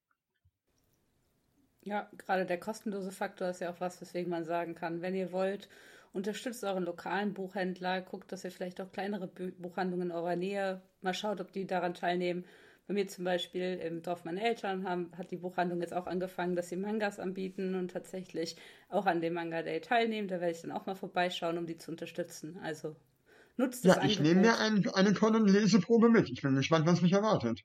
Speaker 3: Ja, gerade der kostenlose Faktor ist ja auch was, weswegen man sagen kann, wenn ihr wollt, unterstützt euren lokalen Buchhändler, guckt, dass ihr vielleicht auch kleinere Bu- Buchhandlungen in eurer Nähe mal schaut, ob die daran teilnehmen. Bei mir zum Beispiel im Dorf meiner Eltern haben, hat die Buchhandlung jetzt auch angefangen, dass sie Mangas anbieten und tatsächlich auch an dem Manga Day teilnehmen. Da werde ich dann auch mal vorbeischauen, um die zu unterstützen. Also nutzt das
Speaker 4: Ja, ich nehme mir
Speaker 3: Angebot.
Speaker 4: ein, eine Conan-Leseprobe mit. Ich bin gespannt, was mich erwartet.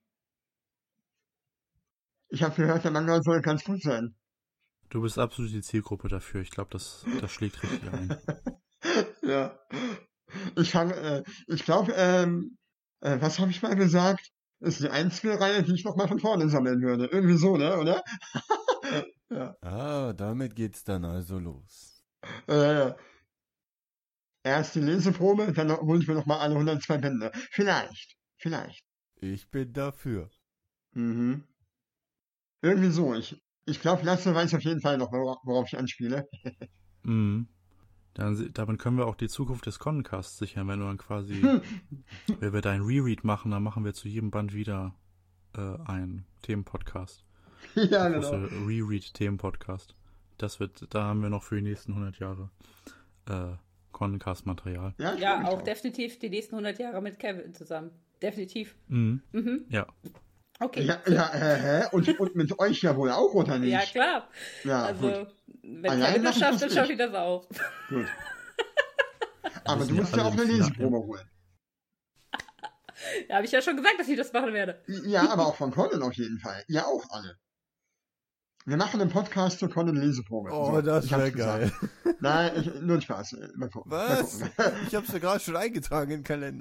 Speaker 4: Ich habe gehört, der Manga soll ganz gut sein.
Speaker 1: Du bist absolut die Zielgruppe dafür. Ich glaube, das, das schlägt richtig ein.
Speaker 4: Ja. Ich fang, äh, ich glaube, ähm, äh, was habe ich mal gesagt? Ist die einzige Reihe, die ich noch mal von vorne sammeln würde. Irgendwie so, ne, oder? Ja.
Speaker 2: Ah, damit geht's dann also los.
Speaker 4: Äh, erst die Leseprobe, dann hole ich mir noch mal alle hundertzwei Bände. Vielleicht, vielleicht.
Speaker 2: Ich bin dafür.
Speaker 4: Mhm. Irgendwie so. Ich, ich glaube, Lasse weiß auf jeden Fall noch, wora- worauf ich anspiele.
Speaker 1: Mhm. Dann, se- damit können wir auch die Zukunft des Concasts sichern, wenn du dann quasi, wenn wir deinen Reread machen, dann machen wir zu jedem Band wieder äh, einen Themenpodcast.
Speaker 4: Ja,
Speaker 1: Ein
Speaker 4: genau.
Speaker 1: großer Reread-Themenpodcast. Das wird, da haben wir noch für die nächsten hundert Jahre äh, Concast-Material.
Speaker 4: Ja, ich freu
Speaker 3: Ja,
Speaker 4: mich
Speaker 3: auch
Speaker 4: drauf.
Speaker 3: definitiv die nächsten hundert Jahre mit Kevin zusammen. Definitiv.
Speaker 1: Mhm.
Speaker 3: Mhm.
Speaker 1: Ja.
Speaker 3: Okay.
Speaker 4: Ja, ja, äh, hä? Und, und mit euch ja wohl auch, oder nicht?
Speaker 3: Ja, klar.
Speaker 4: Ja,
Speaker 3: Also,
Speaker 4: gut.
Speaker 3: wenn
Speaker 4: Allein
Speaker 3: Kevin
Speaker 4: mach
Speaker 3: das
Speaker 4: ich
Speaker 3: schafft,
Speaker 4: das
Speaker 3: dann schaffe
Speaker 4: nicht.
Speaker 3: ich das auch.
Speaker 4: Gut. Aber
Speaker 1: sind
Speaker 4: du
Speaker 1: ja
Speaker 4: musst ja
Speaker 1: alle
Speaker 4: auch
Speaker 1: im
Speaker 4: eine
Speaker 1: Finale.
Speaker 4: Leseprobe holen.
Speaker 3: Ja, habe ich ja schon gesagt, dass ich das machen werde.
Speaker 4: Ja, aber auch von Conan auf jeden Fall. Ja, auch alle. Wir machen einen Podcast zur Conan-Leseprobe.
Speaker 2: Oh,
Speaker 4: So,
Speaker 2: das
Speaker 4: ich hab's
Speaker 2: wäre geil.
Speaker 4: gesagt. Nein, ich, nur ein Spaß. Mal gucken. Mal
Speaker 2: Was?
Speaker 4: gucken.
Speaker 2: Ich hab's ja gerade schon eingetragen in den Kalender.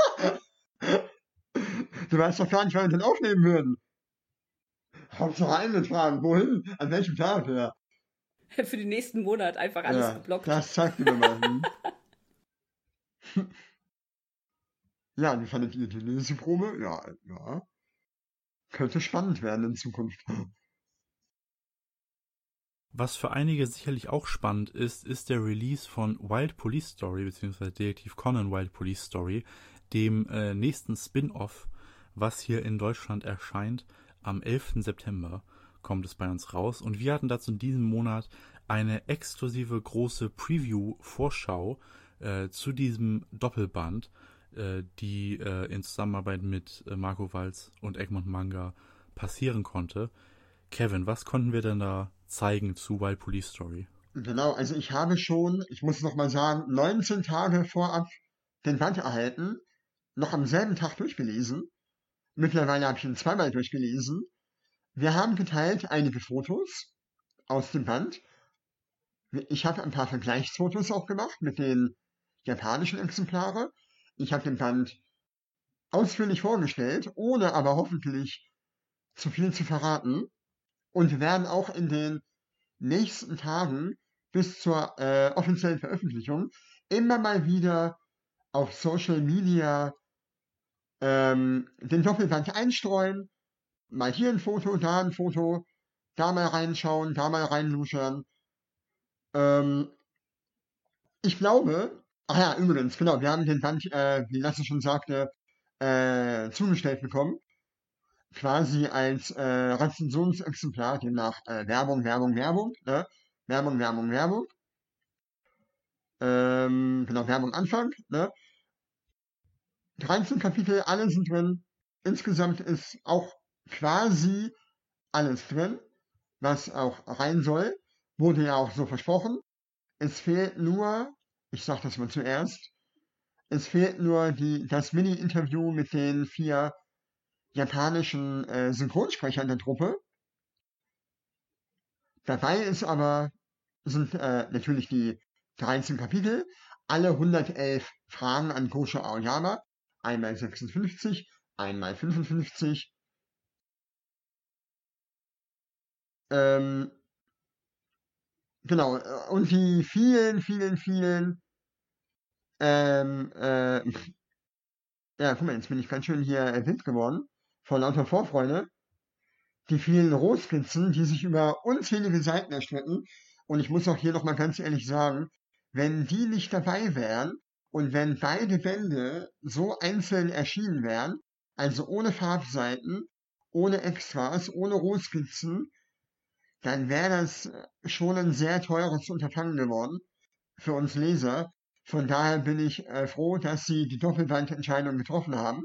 Speaker 4: Du weißt doch gar nicht, wann wir den aufnehmen würden. Hauptsache eingetragen. Wohin? An welchem Tag? Ja,
Speaker 3: Für den nächsten Monat einfach alles
Speaker 4: ja
Speaker 3: geblockt.
Speaker 4: das zeigt mir mal. Hm. Ja, wie fandet ihr die Leseprobe? Ja, ja. Könnte spannend werden in Zukunft.
Speaker 1: Was für einige sicherlich auch spannend ist, ist der Release von Wild Police Story, beziehungsweise Detektiv Conan Wild Police Story, dem äh, nächsten Spin-off, was hier in Deutschland erscheint. Am elften September kommt es bei uns raus. Und wir hatten dazu in diesem Monat eine exklusive große Preview-Vorschau äh, zu diesem Doppelband, äh, die äh, in Zusammenarbeit mit äh, Marco Walz und Egmont Manga passieren konnte. Kevin, was konnten wir denn da zeigen zu Wild Police Story?
Speaker 4: Genau, also ich habe schon, ich muss noch mal sagen, neunzehn Tage vorab den Band erhalten, noch am selben Tag durchgelesen. Mittlerweile habe ich ihn zweimal durchgelesen. Wir haben geteilt einige Fotos aus dem Band. Ich habe ein paar Vergleichsfotos auch gemacht mit den japanischen Exemplare. Ich habe den Band ausführlich vorgestellt, ohne aber hoffentlich zu viel zu verraten. Und wir werden auch in den nächsten Tagen bis zur äh, offiziellen Veröffentlichung immer mal wieder auf Social Media ähm, den Doppelband einstreuen. Mal hier ein Foto, da ein Foto, da mal reinschauen, da mal reinluschern. Ähm, ich glaube, ach ja, übrigens, genau, wir haben den Band, äh, wie Lasse schon sagte, äh, zugestellt bekommen, quasi als äh, Rezensionsexemplar, demnach äh, Werbung, Werbung, Werbung, ne? Werbung, Werbung, Werbung. Ähm, genau, Werbung Anfang, ne? dreizehn Kapitel, alle sind drin. Insgesamt ist auch quasi alles drin, was auch rein soll. Wurde ja auch so versprochen. Es fehlt nur, ich sag das mal zuerst, es fehlt nur die, das Mini-Interview mit den vier japanischen äh, Synchronsprechern der Truppe. Dabei ist aber, sind äh, natürlich die dreizehn Kapitel, alle hundertelf Fragen an Kosho Aoyama, einmal sechsundfünfzig, einmal fünfundfünfzig. Ähm, genau, äh, und die vielen, vielen, vielen, ähm, äh, ja, guck mal, jetzt bin ich ganz schön hier äh, wild geworden, vor lauter Vorfreude. Die vielen Rohskizzen, die sich über unzählige Seiten erstrecken. Und ich muss auch hier nochmal ganz ehrlich sagen, wenn die nicht dabei wären und wenn beide Bände so einzeln erschienen wären, also ohne Farbseiten, ohne Extras, ohne Rohskizzen, dann wäre das schon ein sehr teures Unterfangen geworden für uns Leser. Von daher bin ich äh, froh, dass sie die Doppelbandentscheidung getroffen haben.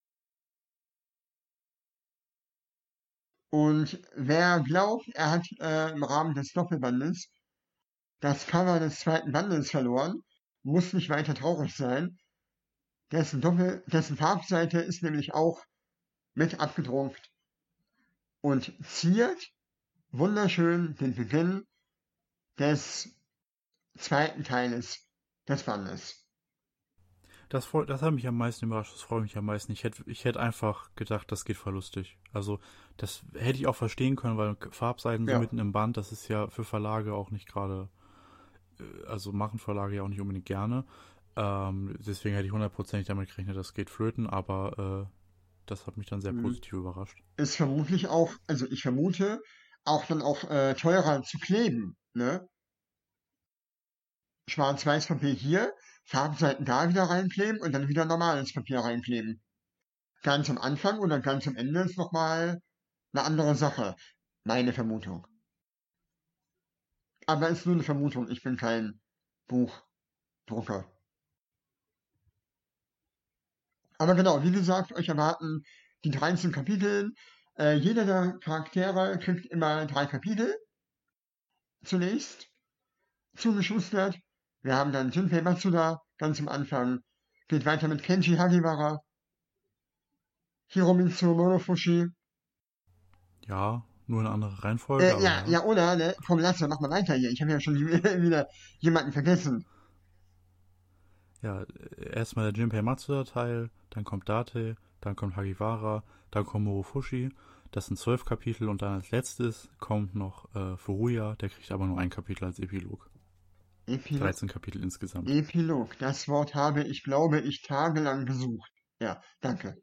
Speaker 4: Und wer glaubt, er hat äh, im Rahmen des Doppelbandes das Cover des zweiten Bandes verloren, muss nicht weiter traurig sein. Dessen, Doppel dessen Farbseite ist nämlich auch mit abgedruckt und ziert wunderschön den Beginn des zweiten Teiles des Bandes.
Speaker 1: Das, freu- das hat mich am meisten überrascht, das freut mich am meisten. Ich hätte ich hätt einfach gedacht, das geht verlustig. Also, das hätte ich auch verstehen können, weil Farbseiten so
Speaker 4: Ja.
Speaker 1: mitten im Band, das ist ja für Verlage auch nicht gerade, äh, also machen Verlage ja auch nicht unbedingt gerne. Ähm, deswegen hätte ich hundertprozentig damit gerechnet, das geht flöten, aber äh, das hat mich dann sehr
Speaker 4: Mhm.
Speaker 1: positiv überrascht.
Speaker 4: Ist vermutlich auch, also ich vermute, auch dann auch äh, teurer zu kleben, ne? Schwarz-Weiß-Papier hier, Farbseiten da wieder reinkleben und dann wieder normales Papier reinkleben. Ganz am Anfang oder ganz am Ende ist nochmal eine andere Sache. Meine Vermutung. Aber ist nur eine Vermutung, ich bin kein Buchdrucker. Aber genau, wie gesagt, euch erwarten die dreizehn Kapitel. Äh, jeder der Charaktere kriegt immer drei Kapitel zunächst zugeschustert. Wir haben dann Junpei Matsuda ganz am Anfang. Geht weiter mit Kenji Hagiwara, Hiromitsu Monofushi.
Speaker 1: Ja, nur eine andere Reihenfolge,
Speaker 4: Äh,
Speaker 1: aber
Speaker 4: ja,
Speaker 1: ja.
Speaker 4: ja, oder? Ne? Komm, lass doch, mach mal weiter hier. Ich habe ja schon wieder jemanden vergessen.
Speaker 1: Ja, äh, erstmal der Junpei Matsuda-Teil, dann kommt Date, dann kommt Hagiwara, dann kommt Morofushi. Das sind zwölf Kapitel und dann als letztes kommt noch äh, Furuya, der kriegt aber nur ein Kapitel als Epilog.
Speaker 4: Epilog.
Speaker 1: dreizehn Kapitel insgesamt.
Speaker 4: Epilog, das Wort habe ich, glaube ich, tagelang gesucht. Ja, danke.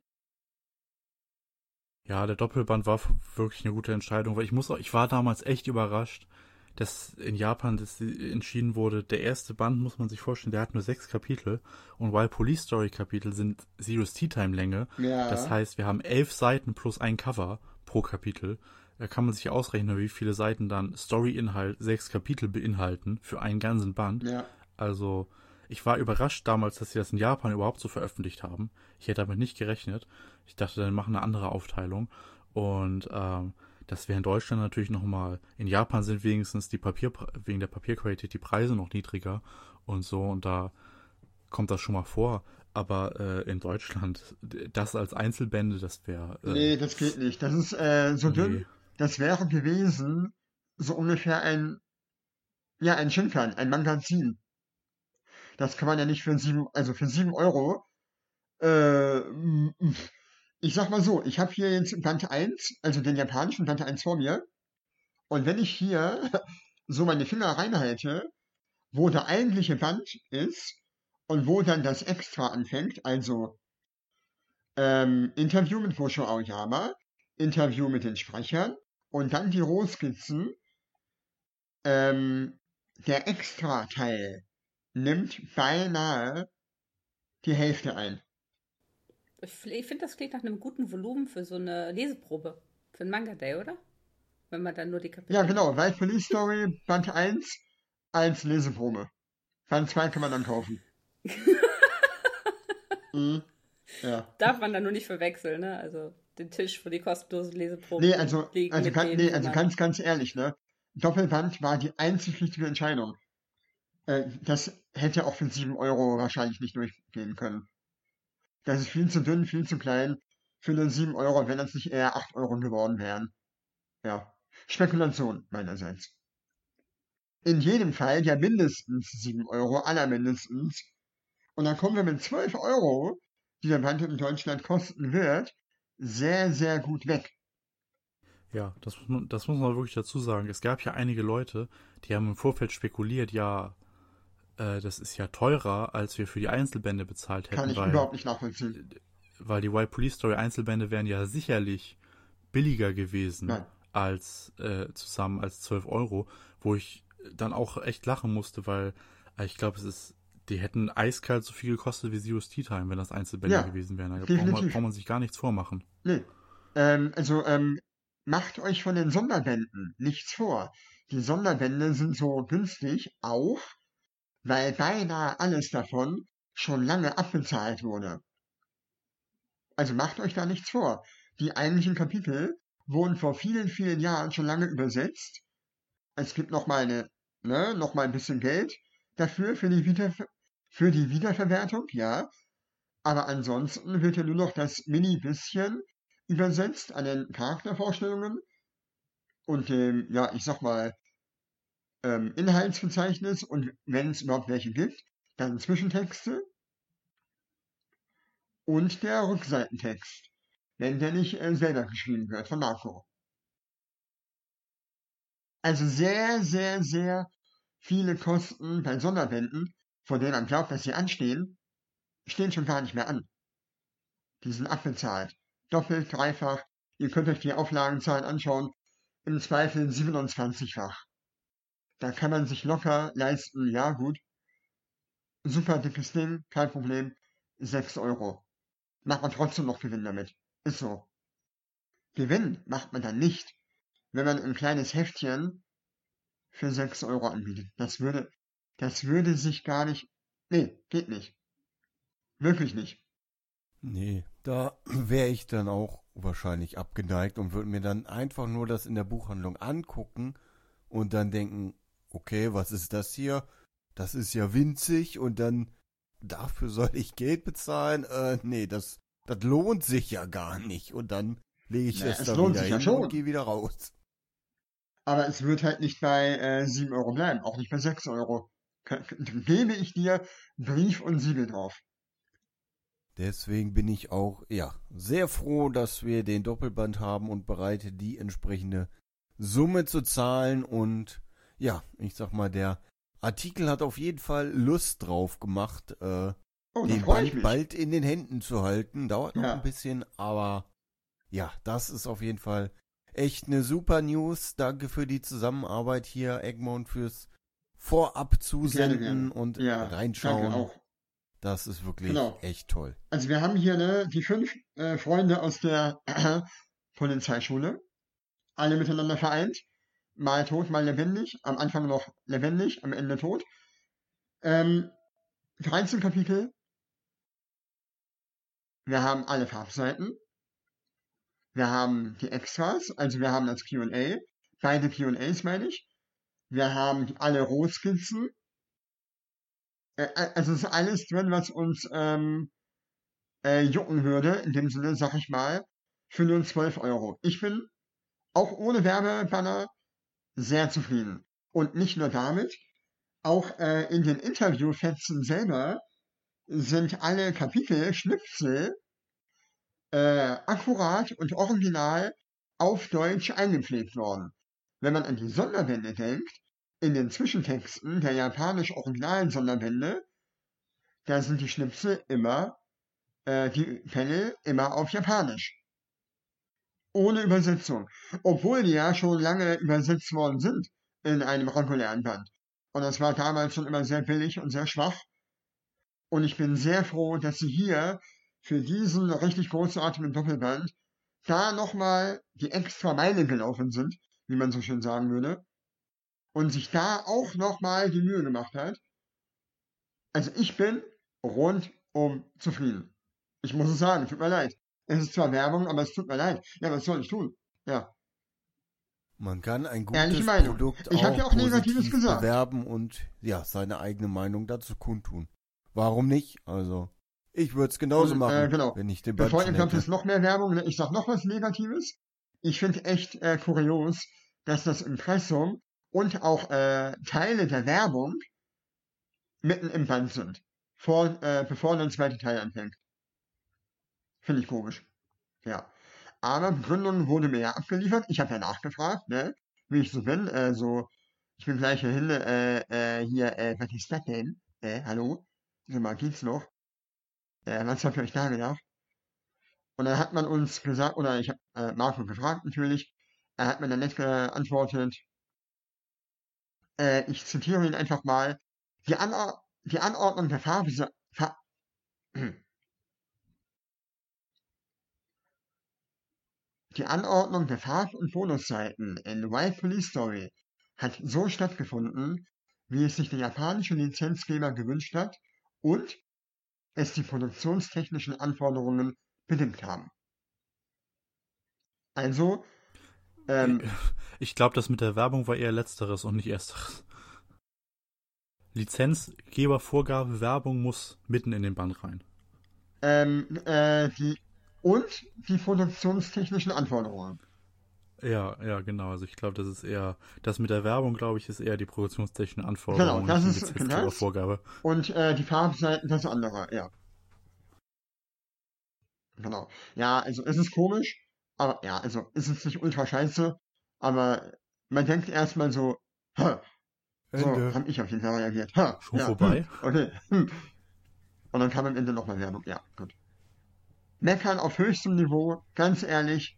Speaker 1: Ja, der Doppelband war f- wirklich eine gute Entscheidung, weil ich muss auch, ich war damals echt überrascht, dass in Japan das entschieden wurde, der erste Band, muss man sich vorstellen, der hat nur sechs Kapitel und While Police Story Kapitel sind Zero's Tea Time Länge.
Speaker 4: Ja.
Speaker 1: Das heißt, wir haben elf Seiten plus ein Cover pro Kapitel. Da kann man sich ausrechnen, wie viele Seiten dann Story-Inhalt sechs Kapitel beinhalten für einen ganzen Band.
Speaker 4: Ja.
Speaker 1: Also, ich war überrascht damals, dass sie das in Japan überhaupt so veröffentlicht haben. Ich hätte damit nicht gerechnet. Ich dachte, dann machen eine andere Aufteilung. Und ähm, das wäre in Deutschland natürlich nochmal. In Japan sind wenigstens die Papier, wegen der Papierqualität die Preise noch niedriger und so. Und da kommt das schon mal vor. Aber äh, in Deutschland, das als Einzelbände, das wäre. Äh,
Speaker 4: Nee, das geht nicht. Das ist äh, so dünn.
Speaker 1: nee.
Speaker 4: Das wäre gewesen so ungefähr ein, ja, ein Shinkan, ein Magazin. Das kann man ja nicht für sieben, also für sieben Euro. Äh, m- m- ich sag mal so, ich habe hier jetzt Band eins, also den japanischen Band eins vor mir. Und wenn ich hier so meine Finger reinhalte, wo der eigentliche Band ist und wo dann das Extra anfängt, also ähm, Interview mit Kosho Aoyama, Interview mit den Sprechern und dann die Rohskizzen, ähm, der Extra-Teil nimmt beinahe die Hälfte ein.
Speaker 3: Ich, ich finde, das klingt nach einem guten Volumen für so eine Leseprobe. Für einen Manga-Day, oder? Wenn man dann nur die Kapitel
Speaker 4: Ja,
Speaker 3: hat.
Speaker 4: genau. Wild Police Story, Band eins als Leseprobe. Band zwei kann man dann kaufen. Mhm. Ja.
Speaker 3: Darf man dann nur nicht verwechseln, ne? Also den Tisch, wo die kostenlosen Leseproben
Speaker 4: Nee, also,
Speaker 3: liegen
Speaker 4: also,
Speaker 3: mit
Speaker 4: ganz,
Speaker 3: denen,
Speaker 4: nee,
Speaker 3: wo
Speaker 4: also
Speaker 3: man...
Speaker 4: ganz, ganz ehrlich, ne? Doppelband war die einzig richtige Entscheidung. Äh, das hätte auch für sieben Euro wahrscheinlich nicht durchgehen können. Das ist viel zu dünn, viel zu klein. Für nur sieben Euro, wenn das nicht eher acht Euro geworden wären. Ja. Spekulation meinerseits. In jedem Fall ja mindestens sieben Euro, allermindestens. Und dann kommen wir mit zwölf Euro, die der Band in Deutschland kosten wird, sehr, sehr gut weg.
Speaker 1: Ja, das muss man, das muss man wirklich dazu sagen. Es gab ja einige Leute, die haben im Vorfeld spekuliert, ja, äh, das ist ja teurer, als wir für die Einzelbände bezahlt
Speaker 4: Kann
Speaker 1: hätten,
Speaker 4: ich
Speaker 1: weil,
Speaker 4: überhaupt nicht nachvollziehen.
Speaker 1: weil die Wild Police Story Einzelbände wären ja sicherlich billiger gewesen
Speaker 4: Nein.
Speaker 1: als äh, zusammen als zwölf Euro, wo ich dann auch echt lachen musste, weil äh, ich glaube, es ist, die hätten eiskalt so viel gekostet wie Zero's Tea Time, wenn das Einzelbände
Speaker 4: Ja,
Speaker 1: gewesen wären. Da braucht man,
Speaker 4: definitiv.
Speaker 1: braucht man sich gar nichts vormachen.
Speaker 4: Nee. Ähm, also, ähm, macht euch von den Sonderbänden nichts vor. Die Sonderbände sind so günstig auch, weil beinahe alles davon schon lange abbezahlt wurde. Also macht euch da nichts vor. Die eigentlichen Kapitel wurden vor vielen, vielen Jahren schon lange übersetzt. Es gibt noch mal eine, ne, noch mal ein bisschen Geld dafür, für die, Wiederver für die Wiederverwertung, ja. Aber ansonsten wird ja nur noch das Mini-bisschen übersetzt an den Charaktervorstellungen und dem, ja, ich sag mal, ähm, Inhaltsverzeichnis und wenn es überhaupt welche gibt, dann Zwischentexte und der Rückseitentext, wenn der nicht äh, selber geschrieben wird von Marco. Also sehr, sehr, sehr viele Kosten bei Sonderbänden, von denen man glaubt, dass sie anstehen, stehen schon gar nicht mehr an. Die sind abbezahlt. Doppelt, dreifach. Ihr könnt euch die Auflagenzahlen anschauen. Im Zweifel siebenundzwanzigfach. Da kann man sich locker leisten, ja gut, super dickes Ding, kein Problem, sechs Euro. Macht man trotzdem noch Gewinn damit. Ist so. Gewinn macht man dann nicht, wenn man ein kleines Heftchen für sechs Euro anbietet. Das würde, das würde sich gar nicht, nee, geht nicht. Wirklich nicht.
Speaker 2: Nee, da wäre ich dann auch wahrscheinlich abgeneigt und würde mir dann einfach nur das in der Buchhandlung angucken und dann denken, okay, was ist das hier? Das ist ja winzig und dann dafür soll ich Geld bezahlen? Äh, nee, das, das lohnt sich ja gar nicht. Und dann lege ich
Speaker 4: Naja,
Speaker 2: es
Speaker 4: es
Speaker 2: da
Speaker 4: lohnt
Speaker 2: wieder
Speaker 4: sich ja
Speaker 2: hin
Speaker 4: schon.
Speaker 2: und gehe wieder raus.
Speaker 4: Aber es wird halt nicht bei äh, sieben Euro bleiben, auch nicht bei sechs Euro. K gebe ich dir Brief und Siegel drauf.
Speaker 2: Deswegen bin ich auch, ja, sehr froh, dass wir den Doppelband haben und bereit, die entsprechende Summe zu zahlen. Und ja, ich sag mal, der Artikel hat auf jeden Fall Lust drauf gemacht, äh,
Speaker 4: Oh, da
Speaker 2: den
Speaker 4: freue ich
Speaker 2: Band
Speaker 4: mich.
Speaker 2: bald in den Händen zu halten. Dauert noch
Speaker 4: Ja.
Speaker 2: ein bisschen, aber ja, das ist auf jeden Fall echt eine super News. Danke für die Zusammenarbeit hier, Egmont, fürs Vorab zusenden
Speaker 4: gerne.
Speaker 2: und
Speaker 4: Ja, danke
Speaker 2: reinschauen.
Speaker 4: auch.
Speaker 2: Das ist wirklich
Speaker 4: Genau.
Speaker 2: echt toll.
Speaker 4: Also wir haben hier ne, die fünf äh, Freunde aus der Polizeischule, alle miteinander vereint. Mal tot, mal lebendig. Am Anfang noch lebendig, am Ende tot. Ähm, dreizehn Kapitel. Wir haben alle Farbseiten. Wir haben die Extras, also wir haben das Q und A. Beide Q und As meine ich. Wir haben alle Rohskizzen. Äh, also ist alles drin, was uns ähm, äh, jucken würde, in dem Sinne, sag ich mal, für nur zwölf Euro. Ich bin auch ohne Werbebanner sehr zufrieden. Und nicht nur damit, auch äh, in den Interviewfetzen selber sind alle Kapitel, Schnipsel, äh, akkurat und original auf Deutsch eingepflegt worden. Wenn man an die Sonderbände denkt, in den Zwischentexten der japanisch originalen Sonderbände, da sind die Schnipsel immer, äh, die Panel immer auf Japanisch. Ohne Übersetzung. Obwohl die ja schon lange übersetzt worden sind in einem regulären Band. Und das war damals schon immer sehr billig und sehr schwach. Und ich bin sehr froh, dass sie hier für diesen richtig großartigen Doppelband da nochmal die extra Meile gelaufen sind, wie man so schön sagen würde, und sich da auch nochmal die Mühe gemacht hat. Also ich bin rundum zufrieden. Ich muss es sagen, tut mir leid. Es ist zwar Werbung, aber es tut mir leid. Ja, was soll ich tun? Ja.
Speaker 2: Man kann ein
Speaker 4: Ehrliche
Speaker 2: gutes
Speaker 4: Meinung.
Speaker 2: Produkt
Speaker 4: Ich habe
Speaker 2: auch
Speaker 4: ja auch Negatives
Speaker 2: positiv
Speaker 4: gesagt.
Speaker 2: bewerben und ja, seine eigene Meinung dazu kundtun. Warum nicht? Also, ich würde es genauso
Speaker 4: Und,
Speaker 2: machen,
Speaker 4: äh, genau.
Speaker 2: wenn ich den
Speaker 4: Bevor
Speaker 2: Band
Speaker 4: ihr
Speaker 2: schon
Speaker 4: glaubt, es
Speaker 2: hätte.
Speaker 4: ist noch mehr Werbung, ne, ich sag noch was Negatives. Ich finde echt äh, kurios, dass das Impressum und auch äh, Teile der Werbung mitten im Band sind. Vor, äh, bevor der zweite Teil anfängt. Finde ich komisch. Ja. Aber Begründung wurde mir ja abgeliefert. Ich habe ja nachgefragt, ne? Wie ich so bin. Äh, so, ich bin gleich hierhin, äh, äh, hier, äh, was ist das denn? Äh, hallo? Sag mal, geht's noch? Äh, was habt ihr euch da gedacht? Und dann hat man uns gesagt, oder ich habe äh, Marco gefragt natürlich, er hat mir dann nicht geantwortet, äh, ich zitiere ihn einfach mal, die, Anor die Anordnung der Farbe, Fa die Anordnung der Farb- und Bonusseiten in Wild Police Story hat so stattgefunden, wie es sich der japanische Lizenzgeber gewünscht hat und es die produktionstechnischen Anforderungen bedingt haben. Also, ähm,
Speaker 1: Ich glaube, das mit der Werbung war eher letzteres und nicht ersteres. Lizenzgebervorgabe, Werbung muss mitten in den Band rein.
Speaker 4: ähm, äh, die und die produktionstechnischen Anforderungen.
Speaker 1: Ja, ja, genau. Also ich glaube, das ist eher, das mit der Werbung, glaube ich, ist eher die produktionstechnischen
Speaker 4: Genau,
Speaker 1: Anforderungen
Speaker 4: das
Speaker 1: und nicht die
Speaker 4: ist das
Speaker 1: Lizenzgebervorgabe.
Speaker 4: und äh, die Farbseiten das andere, ja. Genau. Ja, also es ist komisch, aber ja, also es ist nicht ultra scheiße, aber man denkt erstmal so, "Hä, so
Speaker 2: Ende.
Speaker 4: habe ich auf jeden Fall reagiert. Ha,
Speaker 1: Schon
Speaker 4: ja,
Speaker 1: vorbei?
Speaker 4: hm, okay. Hm. Und dann kam am Ende nochmal Werbung. Ja, gut. Meckern auf höchstem Niveau, ganz ehrlich,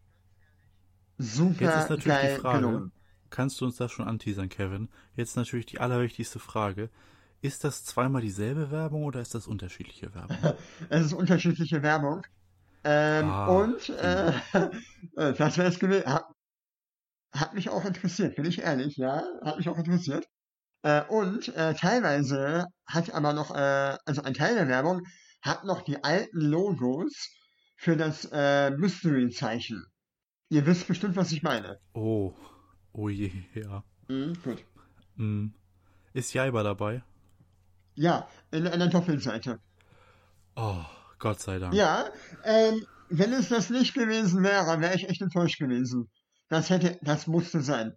Speaker 1: Jetzt ist
Speaker 4: super
Speaker 1: natürlich die
Speaker 4: geil
Speaker 1: Frage,
Speaker 4: gelungen.
Speaker 1: kannst du uns das schon anteasern, Kevin? Jetzt natürlich die allerwichtigste Frage. Ist das zweimal dieselbe Werbung oder ist das unterschiedliche Werbung?
Speaker 4: Es ist unterschiedliche Werbung. Ähm,
Speaker 1: Ah,
Speaker 4: und äh, äh, das wäre es gewesen. Hat, hat mich auch interessiert, bin ich ehrlich, ja, hat mich auch interessiert. Äh, und äh, teilweise hat aber noch, äh, also ein Teil der Werbung hat noch die alten Logos für das äh, Mystery-Zeichen. Ihr wisst bestimmt, was ich meine.
Speaker 1: oh, oh je, ja.
Speaker 4: Mhm, gut.
Speaker 1: Hm. Ist Jaiba dabei?
Speaker 4: Ja, in einer Doppelseite.
Speaker 1: Oh, Gott sei Dank.
Speaker 4: Ja, ähm, wenn es das nicht gewesen wäre, wäre ich echt enttäuscht gewesen. Das hätte, das musste sein.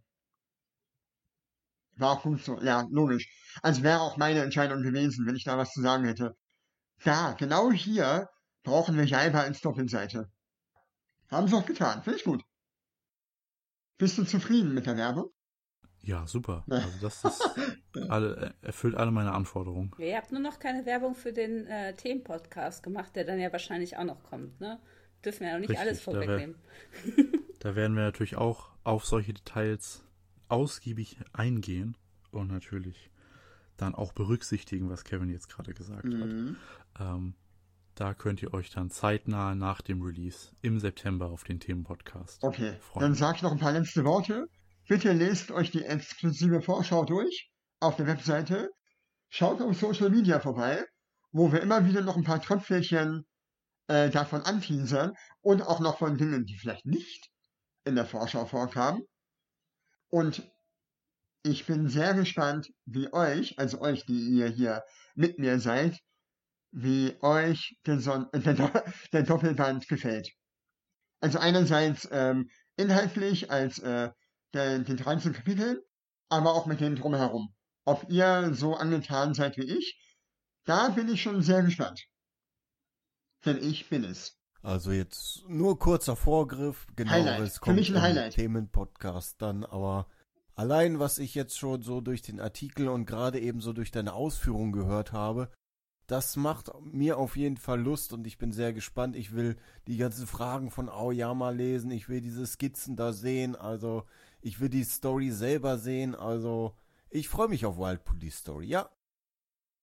Speaker 4: War auch gut so. Ja, logisch. Also wäre auch meine Entscheidung gewesen, wenn ich da was zu sagen hätte. Ja, genau hier brauchen wir Jaiba als Doppelseite. Haben sie auch getan. Finde ich gut. Bist du zufrieden mit der Werbung?
Speaker 1: Ja, super. Also das ist alle, erfüllt alle meine Anforderungen.
Speaker 3: Ja, ihr habt nur noch keine Werbung für den äh, Themenpodcast gemacht, der dann ja wahrscheinlich auch noch kommt, ne? Dürfen wir ja noch nicht
Speaker 1: Richtig,
Speaker 3: alles
Speaker 1: da wär-
Speaker 3: vorwegnehmen.
Speaker 1: Da werden wir natürlich auch auf solche Details ausgiebig eingehen und natürlich dann auch berücksichtigen, was Kevin jetzt gerade gesagt
Speaker 4: Mhm.
Speaker 1: hat. Ähm, da könnt ihr euch dann zeitnah nach dem Release im September auf den Themenpodcast
Speaker 4: Okay,
Speaker 1: freuen.
Speaker 4: dann sage ich noch ein paar letzte Worte. Bitte lest euch die exklusive Vorschau durch auf der Webseite. Schaut auf Social Media vorbei, wo wir immer wieder noch ein paar Tröpfelchen äh, davon anteasern und auch noch von Dingen, die vielleicht nicht in der Vorschau vorkamen. Und ich bin sehr gespannt, wie euch, also euch, die ihr hier mit mir seid, wie euch der, Son äh, der, Do- der Doppelband gefällt. Also einerseits ähm, inhaltlich als äh, der, den dreizehn Kapiteln, aber auch mit dem drumherum. Ob ihr so angetan seid wie ich, da bin ich schon sehr gespannt. Denn ich bin es.
Speaker 2: Also jetzt nur kurzer Vorgriff,
Speaker 4: Highlight.
Speaker 2: genaueres
Speaker 4: Für
Speaker 2: kommt
Speaker 4: mich ein
Speaker 2: im
Speaker 4: Highlight.
Speaker 2: Themenpodcast dann, aber allein was ich jetzt schon so durch den Artikel und gerade eben so durch deine Ausführungen gehört habe, das macht mir auf jeden Fall Lust und ich bin sehr gespannt. Ich will die ganzen Fragen von Aoyama lesen, ich will diese Skizzen da sehen, also ich will die Story selber sehen, also ich freue mich auf Wild Police Story, ja.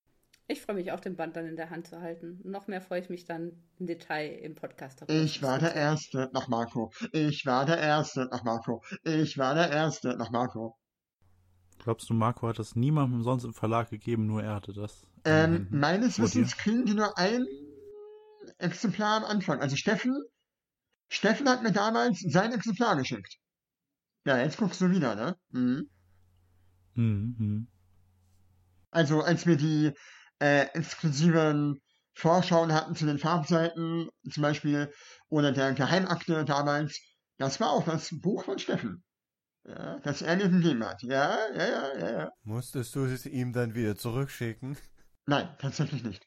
Speaker 3: Ich freue mich auch, den Band dann in der Hand zu halten. Noch mehr freue ich mich dann im Detail im Podcast darüber zu
Speaker 4: Ich war der
Speaker 3: diskutieren.
Speaker 4: Erste nach Marco. Ich war der Erste nach Marco. Ich war der Erste nach Marco.
Speaker 1: Glaubst du, Marco hat das niemandem sonst im Verlag gegeben, nur er hatte das in den
Speaker 4: Ähm,
Speaker 1: Händen?
Speaker 4: meines
Speaker 1: Nur dir?
Speaker 4: Wissens kriegen die nur ein Exemplar am Anfang. Also Steffen, Steffen hat mir damals sein Exemplar geschickt. Ja, jetzt guckst du wieder, ne? Mhm.
Speaker 1: Mhm, mhm.
Speaker 4: Also als wir die äh, exklusiven Vorschauen hatten zu den Farbseiten, zum Beispiel, oder der Geheimakte damals, das war auch das Buch von Steffen. Ja, das er mir gegeben hat. Ja, ja, ja, ja, ja.
Speaker 2: Musstest du es ihm dann wieder zurückschicken?
Speaker 4: Nein, tatsächlich nicht.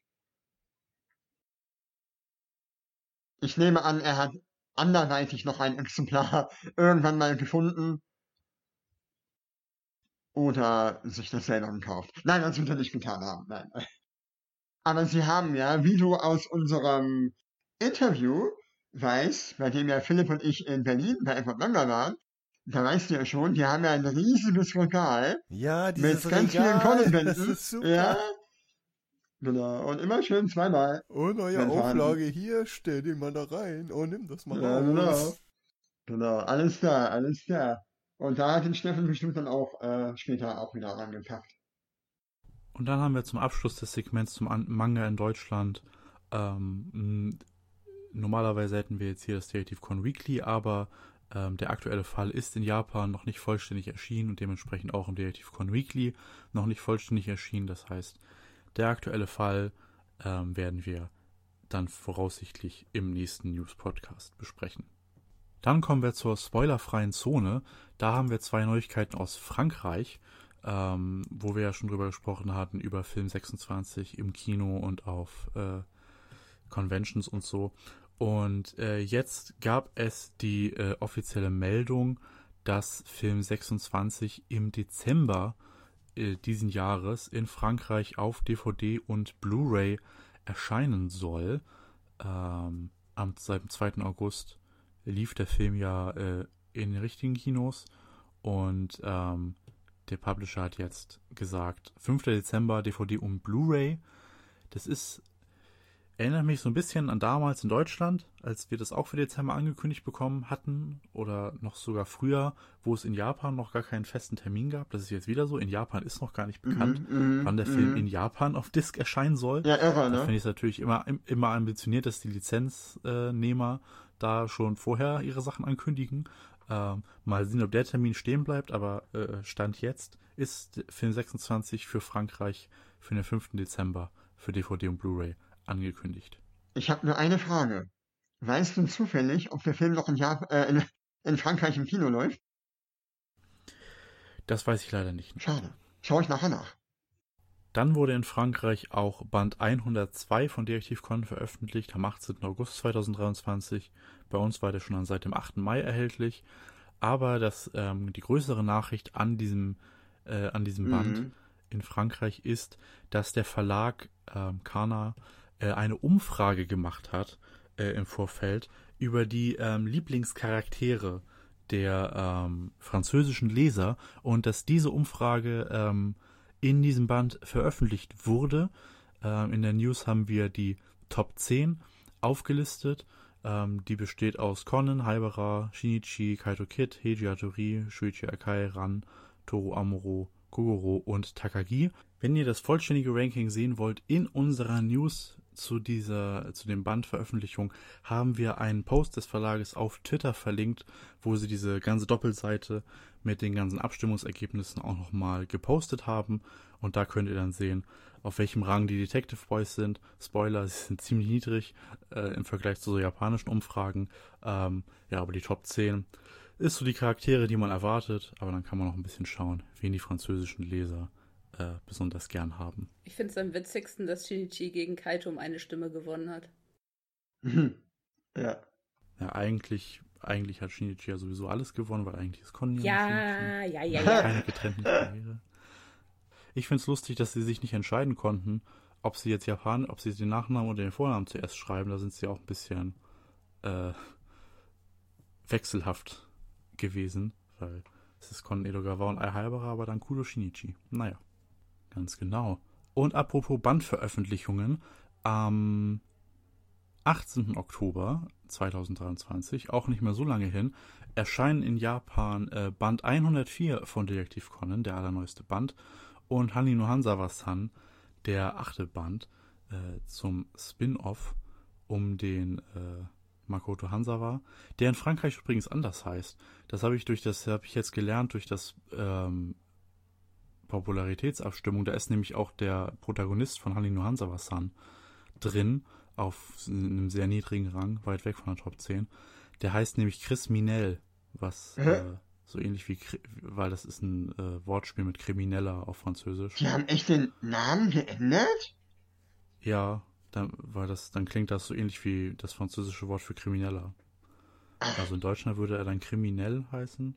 Speaker 4: Ich nehme an, er hat anderweitig noch ein Exemplar irgendwann mal gefunden oder sich das selber gekauft. Nein, das wird er nicht getan haben. Nein. Aber sie haben ja, wie du aus unserem Interview weißt, bei dem ja Philipp und ich in Berlin bei Edward Manga waren, da weißt du ja schon, die haben ja ein riesiges Regal
Speaker 2: Ja,
Speaker 4: mit
Speaker 2: dieses
Speaker 4: ganz vielen
Speaker 2: Regal, das
Speaker 4: Conan-Bänden.
Speaker 2: ist super.
Speaker 4: Ja, genau. Und immer schön zweimal.
Speaker 2: Und neue
Speaker 4: Wenn vorhanden.
Speaker 2: Auflage hier, stell den mal da rein und nimm das mal
Speaker 4: Ja,
Speaker 2: raus.
Speaker 4: genau. Genau, alles da, alles da. Und da hat den Steffen bestimmt dann auch äh, später auch wieder rangepackt.
Speaker 1: Und dann haben wir zum Abschluss des Segments zum An- Manga in Deutschland. Ähm, m, normalerweise hätten wir jetzt hier das Detective Con Weekly, aber ähm, der aktuelle Fall ist in Japan noch nicht vollständig erschienen und dementsprechend auch im Detective Con Weekly noch nicht vollständig erschienen. Das heißt, der aktuelle Fall ähm, werden wir dann voraussichtlich im nächsten News-Podcast besprechen. Dann kommen wir zur spoilerfreien Zone. Da haben wir zwei Neuigkeiten aus Frankreich, ähm, wo wir ja schon drüber gesprochen hatten, über Film sechsundzwanzig im Kino und auf äh, Conventions und so. Und äh, jetzt gab es die äh, offizielle Meldung, dass Film sechsundzwanzig im Dezember äh, diesen Jahres in Frankreich auf D V D und Blu-ray erscheinen soll. Ähm, am, seit dem zweiten August lief der Film ja äh, in den richtigen Kinos und ähm, der Publisher hat jetzt gesagt, fünfter Dezember D V D und Blu-ray. Das ist, erinnert mich so ein bisschen an damals in Deutschland, als wir das auch für Dezember angekündigt bekommen hatten oder noch sogar früher, wo es in Japan noch gar keinen festen Termin gab. Das ist jetzt wieder so. In Japan ist noch gar nicht bekannt,
Speaker 4: Mhm,
Speaker 1: wann der
Speaker 4: mhm,
Speaker 1: Film
Speaker 4: mhm.
Speaker 1: in Japan auf Disc erscheinen soll.
Speaker 4: Ja, irre,
Speaker 1: Da
Speaker 4: ne?
Speaker 1: finde ich es natürlich immer, immer ambitioniert, dass die Lizenznehmer da schon vorher ihre Sachen ankündigen. Ähm, mal sehen, ob der Termin stehen bleibt, aber äh, Stand jetzt ist Film sechsundzwanzig für Frankreich für den fünften Dezember für D V D und Blu-ray angekündigt.
Speaker 4: Ich habe nur eine Frage. Weißt du zufällig, ob der Film noch in, Jap äh, in, in Frankreich im Kino läuft?
Speaker 1: Das weiß ich leider nicht.
Speaker 4: Schade. Schau ich nachher nach.
Speaker 1: Dann wurde in Frankreich auch Band hundertzwei von Detektiv Conan veröffentlicht am achtzehnten August zweitausenddreiundzwanzig. Bei uns war der schon seit dem achten Mai erhältlich. Aber das, ähm, die größere Nachricht an diesem, äh, an diesem Band
Speaker 4: Mhm.
Speaker 1: in Frankreich ist, dass der Verlag ähm, Kana äh, eine Umfrage gemacht hat äh, im Vorfeld über die ähm, Lieblingscharaktere der ähm, französischen Leser und dass diese Umfrage ähm, in diesem Band veröffentlicht wurde. Ähm, in der News haben wir die Top zehn aufgelistet. Ähm, die besteht aus Conan, Haibara, Shinichi, Kaito Kid, Heiji Hatori, Shuichi Akai, Ran, Toru Amuro, Kogoro und Takagi. Wenn ihr das vollständige Ranking sehen wollt, in unserer News zu dieser, zu dem Bandveröffentlichung haben wir einen Post des Verlages auf Twitter verlinkt, wo sie diese ganze Doppelseite mit den ganzen Abstimmungsergebnissen auch nochmal gepostet haben. Und da könnt ihr dann sehen, auf welchem Rang die Detective Boys sind. Spoiler, sie sind ziemlich niedrig äh, im Vergleich zu so japanischen Umfragen. Ähm, ja, aber die Top zehn ist so die Charaktere, die man erwartet. Aber dann kann man noch ein bisschen schauen, wen die französischen Leser äh, besonders gern haben.
Speaker 3: Ich finde es am witzigsten, dass Shinichi gegen Kaito um eine Stimme gewonnen hat.
Speaker 4: Mhm. Ja.
Speaker 1: Ja, eigentlich, eigentlich hat Shinichi ja sowieso alles gewonnen, weil eigentlich ist Conan
Speaker 3: Ja,
Speaker 1: Shinichi.
Speaker 3: ja, ja, ja.
Speaker 1: Keine getrennten Karriere. Ich finde es lustig, dass sie sich nicht entscheiden konnten, ob sie jetzt Japan, ob sie den Nachnamen oder den Vornamen zuerst schreiben. Da sind sie auch ein bisschen äh, wechselhaft gewesen, weil es ist Conan Edogawa und Ai Haibara, aber dann Kudo Shinichi. Naja, ganz genau. Und apropos Bandveröffentlichungen, am achtzehnten Oktober zweitausenddreiundzwanzig, auch nicht mehr so lange hin, erscheinen in Japan äh, Band hundertvier von Detektiv Conan, der allerneueste Band, und Hani no Hanzawa-san, der achte Band, äh, zum Spin-Off um den äh, Makoto Hanzawa, der in Frankreich übrigens anders heißt. Das habe ich durch das, habe ich jetzt gelernt, durch das ähm, Popularitätsabstimmung. Da ist nämlich auch der Protagonist von Hani no Hanzawa-san drin, auf einem sehr niedrigen Rang, weit weg von der Top zehn. Der heißt nämlich Chris Minel, was äh, so ähnlich wie, weil das ist ein äh, Wortspiel mit Krimineller auf Französisch.
Speaker 4: Die haben echt den Namen geändert?
Speaker 1: Ja, dann, weil das, dann klingt das so ähnlich wie das französische Wort für Krimineller. Also in Deutschland würde er dann kriminell heißen.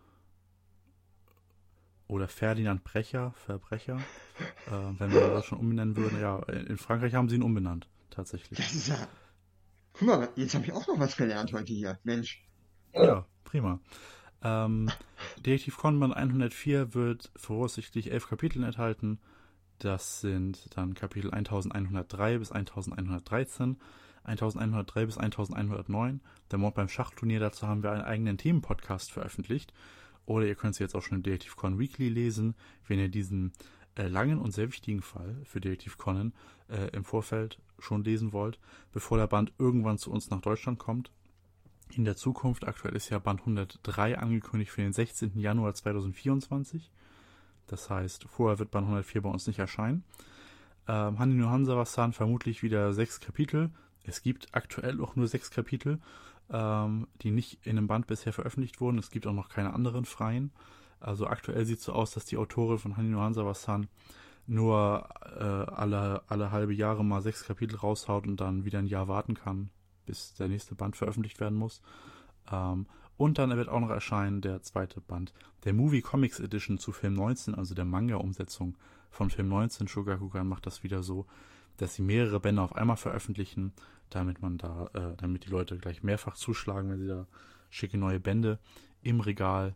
Speaker 1: Oder Ferdinand Brecher, Verbrecher. Äh, wenn wir das schon umbenennen würden. Ja, in Frankreich haben sie ihn umbenannt, tatsächlich.
Speaker 4: Das ist ja... Guck mal, jetzt habe ich auch noch was gelernt heute hier. Mensch.
Speaker 1: Ja, prima. Ähm, Detektiv Conan hundertvier wird voraussichtlich elf Kapitel enthalten. Das sind dann Kapitel elfhundertdrei bis elfhundertdreizehn, elfhundertdrei bis elfhundertneun. Der Mord beim Schachturnier, dazu haben wir einen eigenen Themenpodcast veröffentlicht. Oder ihr könnt es jetzt auch schon im Detektiv Conan Weekly lesen, wenn ihr diesen äh, langen und sehr wichtigen Fall für Detektiv Conan äh, im Vorfeld schon lesen wollt, bevor der Band irgendwann zu uns nach Deutschland kommt. In der Zukunft, aktuell ist ja Band hundertdrei angekündigt für den sechzehnten Januar zweitausendvierundzwanzig. Das heißt, vorher wird Band hundertvier bei uns nicht erscheinen. Ähm, Hani no Hanzawa-san vermutlich wieder sechs Kapitel. Es gibt aktuell auch nur sechs Kapitel, ähm, die nicht in einem Band bisher veröffentlicht wurden. Es gibt auch noch keine anderen freien. Also aktuell sieht es so aus, dass die Autorin von Hani no Hanzawa-san nur äh, alle, alle halbe Jahre mal sechs Kapitel raushaut und dann wieder ein Jahr warten kann, bis der nächste Band veröffentlicht werden muss. Ähm, und dann wird auch noch erscheinen der zweite Band der Movie Comics Edition zu Film neunzehn, also der Manga-Umsetzung von Film neunzehn. Shogakukan macht das wieder so, dass sie mehrere Bände auf einmal veröffentlichen, damit man da, äh, damit die Leute gleich mehrfach zuschlagen, wenn sie da schicke neue Bände im Regal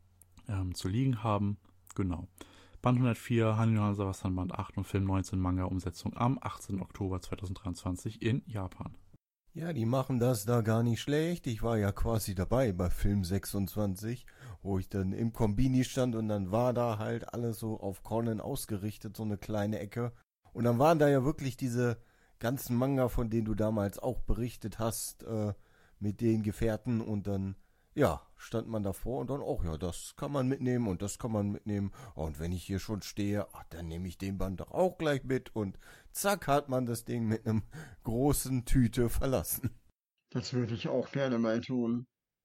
Speaker 1: ähm, zu liegen haben. Genau. Band hundertvier, Hani no Hanzawa-san Band acht und Film neunzehn Manga-Umsetzung am achtzehnten Oktober zweitausenddreiundzwanzig in Japan.
Speaker 2: Ja, die machen das da gar nicht schlecht. Ich war ja quasi dabei bei Film sechsundzwanzig, wo ich dann im Kombini stand und dann war da halt alles so auf Conan ausgerichtet, so eine kleine Ecke. Und dann waren da ja wirklich diese ganzen Manga, von denen du damals auch berichtet hast, äh, mit den Gefährten und dann, ja, stand man davor und dann, oh ja, das kann man mitnehmen und das kann man mitnehmen. Und wenn ich hier schon stehe, ach, dann nehme ich den Band doch auch gleich mit und zack, hat man das Ding mit einem großen Tüte verlassen.
Speaker 4: Das würde ich auch gerne mal tun.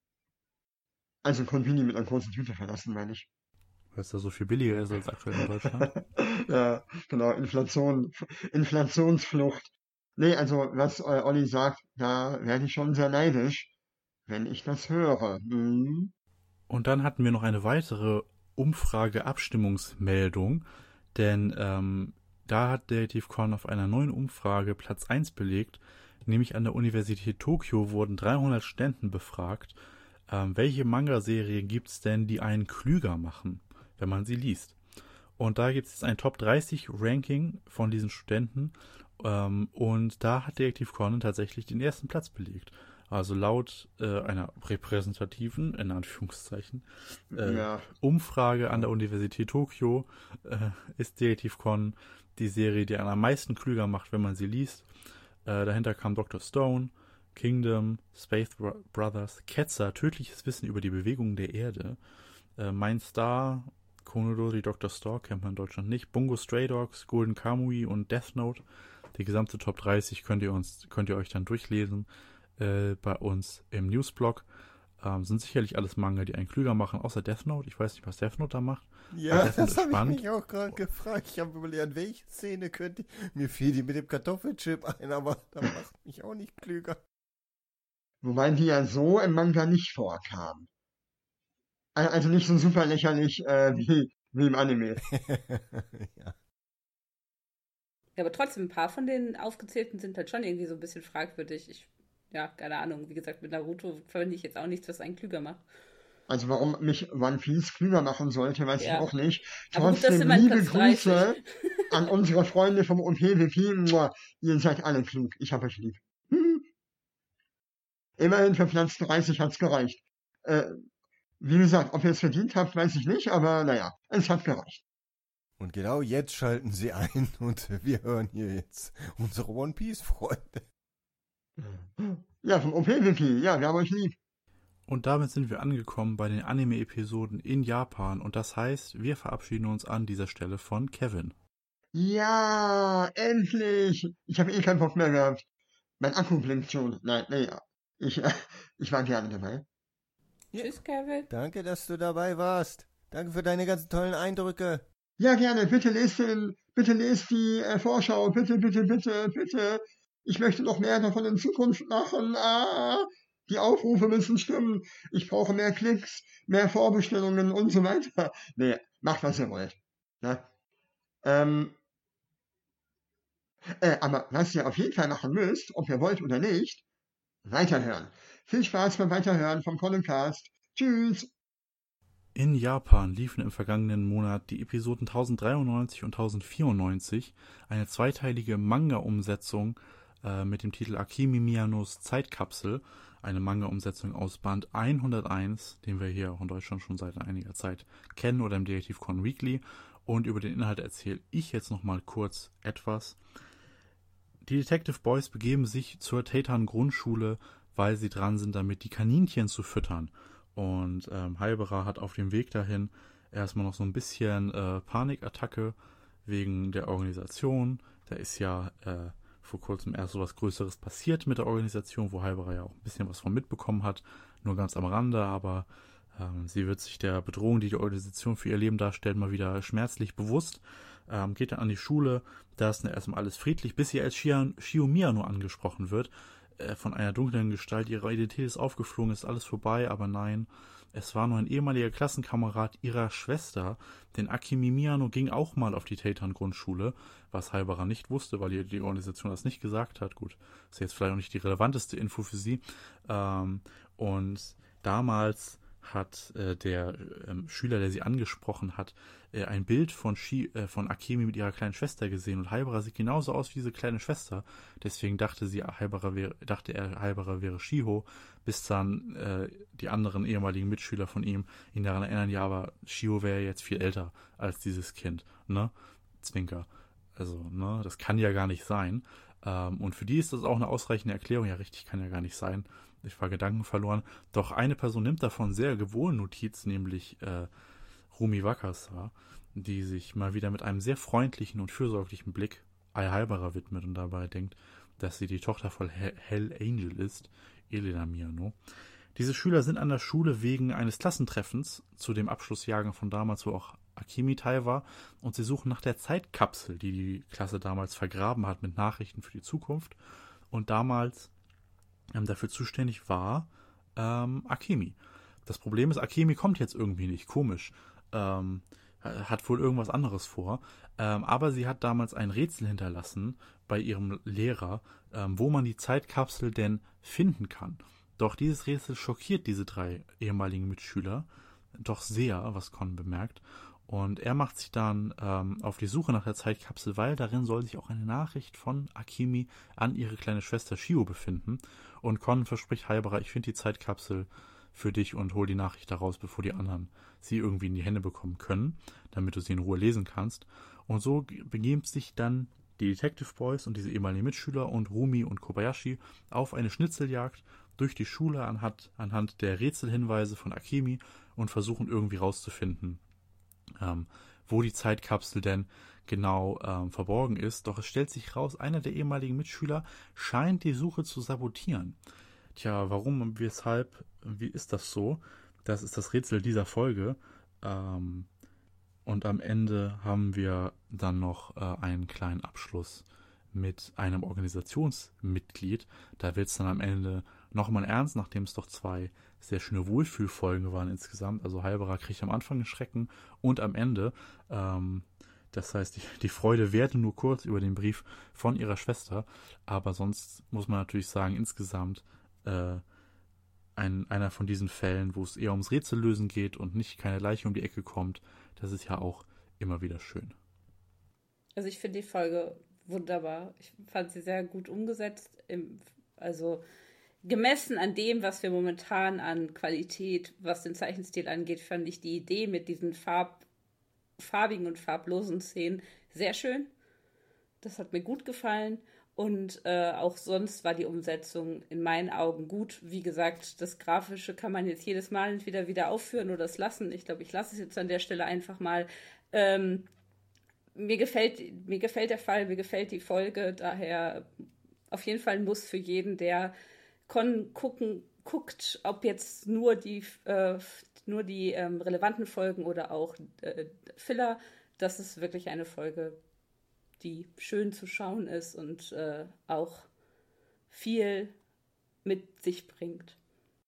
Speaker 4: Also Konbini mit einer großen Tüte verlassen, meine ich.
Speaker 1: Weil es da so viel billiger ist als aktuell in Deutschland.
Speaker 4: Ja, genau, Inflation, Inflationsflucht. Nee, also was äh, Olli sagt, da werde ich schon sehr neidisch, wenn ich das höre. Hm.
Speaker 1: Und dann hatten wir noch eine weitere Umfrage-Abstimmungsmeldung, denn ähm, da hat Detektiv Conan auf einer neuen Umfrage Platz eins belegt, nämlich an der Universität Tokio wurden dreihundert Studenten befragt, ähm, welche Manga-Serien gibt es denn, die einen klüger machen, wenn man sie liest. Und da gibt es jetzt ein Top dreißig Ranking von diesen Studenten ähm, und da hat Detektiv Conan tatsächlich den ersten Platz belegt. Also laut äh, einer repräsentativen, in Anführungszeichen, äh,
Speaker 4: Ja.
Speaker 1: Umfrage an der Universität Tokio äh, ist Detektiv Conan die Serie, die einen am meisten klüger macht, wenn man sie liest. Äh, dahinter kam Doktor Stone, Kingdom, Space Bro- Brothers, Ketzer, tödliches Wissen über die Bewegungen der Erde, äh, Mein Star, Konodori, Doktor Stork kennt man in Deutschland nicht, Bungo Stray Dogs, Golden Kamui und Death Note. Die gesamte Top dreißig könnt ihr uns, könnt ihr euch dann durchlesen äh, bei uns im Newsblog. Ähm, sind sicherlich alles Manga, die einen klüger machen, außer Death Note. Ich weiß nicht, was Death Note da macht.
Speaker 2: Ja,
Speaker 1: Death Note
Speaker 2: das
Speaker 1: ist
Speaker 2: habe ich
Speaker 1: spannend.
Speaker 2: mich auch gerade gefragt. Ich habe überlegt, an welche Szene könnte ich... Mir fiel die mit dem Kartoffelchip ein, aber das macht mich auch nicht klüger.
Speaker 4: Wobei die ja so im Manga nicht vorkamen. Al- Also nicht so super lächerlich äh, wie, wie im Anime.
Speaker 2: Ja.
Speaker 3: Ja, aber trotzdem, ein paar von den aufgezählten sind halt schon irgendwie so ein bisschen fragwürdig. Ich, ja, keine Ahnung. Wie gesagt, mit Naruto verwende ich jetzt auch nichts, was einen klüger macht.
Speaker 4: Also warum mich One Piece klüger machen sollte, weiß
Speaker 3: Ja.
Speaker 4: ich auch nicht.
Speaker 3: Aber gut, das
Speaker 4: Trotzdem
Speaker 3: sind wir in
Speaker 4: liebe
Speaker 3: Platz dreißig.
Speaker 4: Grüße an unsere Freunde vom O P W P. Mua. Ihr seid alle klug. Ich hab euch lieb. Hm. Immerhin für Platz dreißig hat's gereicht. Äh, wie gesagt, ob ihr es verdient habt, weiß ich nicht, aber naja, es hat gereicht.
Speaker 2: Und genau jetzt schalten sie ein und wir hören hier jetzt unsere One Piece Freunde.
Speaker 4: Ja, vom O P W P. Ja, wir haben euch lieb.
Speaker 1: Und damit sind wir angekommen bei den Anime-Episoden in Japan und das heißt, wir verabschieden uns an dieser Stelle von Kevin.
Speaker 4: Ja, endlich. Ich habe eh keinen Bock mehr gehabt. Mein Akku blinkt schon. Nein, nee, ich, ich war gerne dabei.
Speaker 2: Ja.
Speaker 3: Tschüss, Kevin.
Speaker 2: Danke, dass du dabei warst. Danke für deine ganzen tollen Eindrücke.
Speaker 4: Ja, gerne. Bitte lest den, bitte lest die äh, Vorschau. Bitte, bitte, bitte, bitte. Ich möchte noch mehr davon in Zukunft machen. Ah, die Aufrufe müssen stimmen. Ich brauche mehr Klicks, mehr Vorbestellungen und so weiter. Nee, macht, was ihr wollt. Ne? Ähm, äh, aber was ihr auf jeden Fall machen müsst, ob ihr wollt oder nicht, weiterhören. Viel Spaß beim Weiterhören vom Podcast. Tschüss.
Speaker 1: In Japan liefen im vergangenen Monat die Episoden tausenddreiundneunzig und tausendvierundneunzig, eine zweiteilige Manga-Umsetzung äh, mit dem Titel Akemi Miyanos Zeitkapsel, eine Manga-Umsetzung aus Band hunderteins, den wir hier auch in Deutschland schon seit einiger Zeit kennen oder im Detective Con Weekly. Und über den Inhalt erzähle ich jetzt nochmal kurz etwas. Die Detective Boys begeben sich zur Teitan Grundschule, weil sie dran sind, damit die Kaninchen zu füttern. Und ähm, Haibara hat auf dem Weg dahin erstmal noch so ein bisschen äh, Panikattacke wegen der Organisation. Da ist ja äh, vor kurzem erst so was Größeres passiert mit der Organisation, wo Haibara ja auch ein bisschen was von mitbekommen hat. Nur ganz am Rande, aber ähm, sie wird sich der Bedrohung, die die Organisation für ihr Leben darstellt, mal wieder schmerzlich bewusst. Ähm, geht dann an die Schule, da ist erstmal alles friedlich, bis sie als Shinomiya nur angesprochen wird. Von einer dunklen Gestalt, ihre Identität ist aufgeflogen, ist alles vorbei, aber nein, es war nur ein ehemaliger Klassenkamerad ihrer Schwester, denn Akemi Miyano ging auch mal auf die Teitan-Grundschule, was Haibara nicht wusste, weil ihr die Organisation das nicht gesagt hat. Gut, ist jetzt vielleicht auch nicht die relevanteste Info für sie. Ähm, und damals hat äh, der ähm, Schüler, der sie angesprochen hat, äh, ein Bild von, Shi, äh, von Akemi mit ihrer kleinen Schwester gesehen und Haibara sieht genauso aus wie diese kleine Schwester. Deswegen dachte sie, Haibara wäre, dachte er, Haibara wäre Shiho, bis dann äh, die anderen ehemaligen Mitschüler von ihm ihn daran erinnern, ja, aber Shiho wäre jetzt viel älter als dieses Kind, ne? Zwinker. Also, ne, das kann ja gar nicht sein. Ähm, und für die ist das auch eine ausreichende Erklärung. Ja, richtig, kann ja gar nicht sein. Ich war Gedanken verloren. Doch eine Person nimmt davon sehr gewohl Notiz, nämlich äh, Rumi Wakasa, die sich mal wieder mit einem sehr freundlichen und fürsorglichen Blick Ai Haibara widmet und dabei denkt, dass sie die Tochter von Hell Angel ist, Elena Miyano. Diese Schüler sind an der Schule wegen eines Klassentreffens zu dem Abschlussjahrgang von damals, wo auch Akemi teil war, und sie suchen nach der Zeitkapsel, die die Klasse damals vergraben hat mit Nachrichten für die Zukunft und damals ähm, dafür zuständig war ähm, Akemi. Das Problem ist, Akemi kommt jetzt irgendwie nicht, komisch. Ähm, hat wohl irgendwas anderes vor. Ähm, aber sie hat damals ein Rätsel hinterlassen bei ihrem Lehrer, ähm, wo man die Zeitkapsel denn finden kann. Doch dieses Rätsel schockiert diese drei ehemaligen Mitschüler doch sehr, was Con bemerkt. Und er macht sich dann ähm, auf die Suche nach der Zeitkapsel, weil darin soll sich auch eine Nachricht von Akemi an ihre kleine Schwester Shio befinden. Und Con verspricht Haibara, ich finde die Zeitkapsel für dich und hol die Nachricht daraus, bevor die anderen sie irgendwie in die Hände bekommen können, damit du sie in Ruhe lesen kannst. Und so begeben sich dann die Detective Boys und diese ehemaligen Mitschüler und Rumi und Kobayashi auf eine Schnitzeljagd durch die Schule anhand, anhand der Rätselhinweise von Akemi und versuchen irgendwie rauszufinden, ähm, wo die Zeitkapsel denn genau ähm, verborgen ist. Doch es stellt sich raus, einer der ehemaligen Mitschüler scheint die Suche zu sabotieren. Tja, warum und weshalb, wie ist das so? Das ist das Rätsel dieser Folge. Ähm, und am Ende haben wir dann noch äh, einen kleinen Abschluss mit einem Organisationsmitglied. Da wird es dann am Ende nochmal ernst, nachdem es doch zwei sehr schöne Wohlfühlfolgen waren insgesamt. Also Haibara kriegt am Anfang einen Schrecken und am Ende. Ähm, das heißt, die, die Freude währte nur kurz über den Brief von ihrer Schwester. Aber sonst muss man natürlich sagen, insgesamt Äh, ein, einer von diesen Fällen, wo es eher ums Rätsellösen geht und nicht keine Leiche um die Ecke kommt. Das ist ja auch immer wieder schön.
Speaker 3: Also ich finde die Folge wunderbar. Ich fand sie sehr gut umgesetzt. Im, also gemessen an dem, was wir momentan an Qualität, was den Zeichenstil angeht, fand ich die Idee mit diesen Farb, farbigen und farblosen Szenen sehr schön. Das hat mir gut gefallen. Und äh, auch sonst war die Umsetzung in meinen Augen gut. Wie gesagt, das Grafische kann man jetzt jedes Mal entweder wieder aufführen oder es lassen. Ich glaube, ich lasse es jetzt an der Stelle einfach mal. Ähm, mir gefällt, mir gefällt der Fall, mir gefällt die Folge. Daher auf jeden Fall ein Muss für jeden, der Con gucken, guckt, ob jetzt nur die, äh, nur die ähm, relevanten Folgen oder auch äh, Filler. Das ist wirklich eine Folge, die schön zu schauen ist und äh, auch viel mit sich bringt.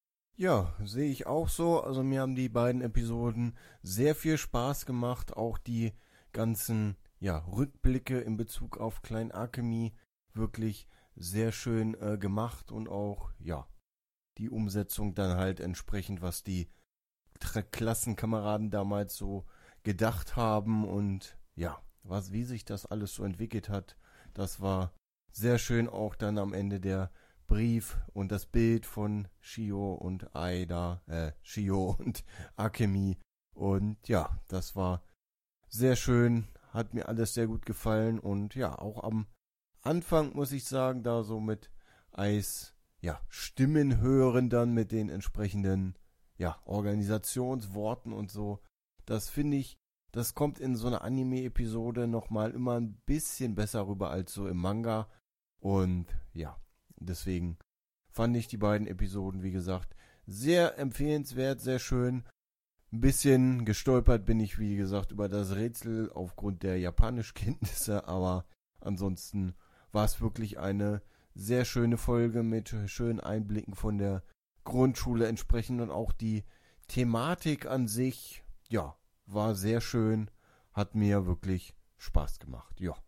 Speaker 2: Ja, sehe ich auch so. Also mir haben die beiden Episoden sehr viel Spaß gemacht. Auch die ganzen ja, Rückblicke in Bezug auf Klein Alchemy wirklich sehr schön äh, gemacht und auch ja die Umsetzung dann halt entsprechend, was die Tra- Klassenkameraden damals so gedacht haben und ja, was, wie sich das alles so entwickelt hat, das war sehr schön. Auch dann am Ende der Brief und das Bild von Shio und Aida, äh, Shio und Akemi. Und ja, das war sehr schön, hat mir alles sehr gut gefallen. Und ja, auch am Anfang muss ich sagen, da so mit Eis, ja, Stimmen hören dann mit den entsprechenden, ja, Organisationsworten und so. Das finde ich, das kommt in so einer Anime-Episode nochmal immer ein bisschen besser rüber als so im Manga. Und ja, deswegen fand ich die beiden Episoden, wie gesagt, sehr empfehlenswert, sehr schön. Ein bisschen gestolpert bin ich, wie gesagt, über das Rätsel aufgrund der Japanischkenntnisse, aber ansonsten war es wirklich eine sehr schöne Folge mit schönen Einblicken von der Grundschule entsprechend und auch die Thematik an sich, ja, war sehr schön, hat mir wirklich Spaß gemacht, ja.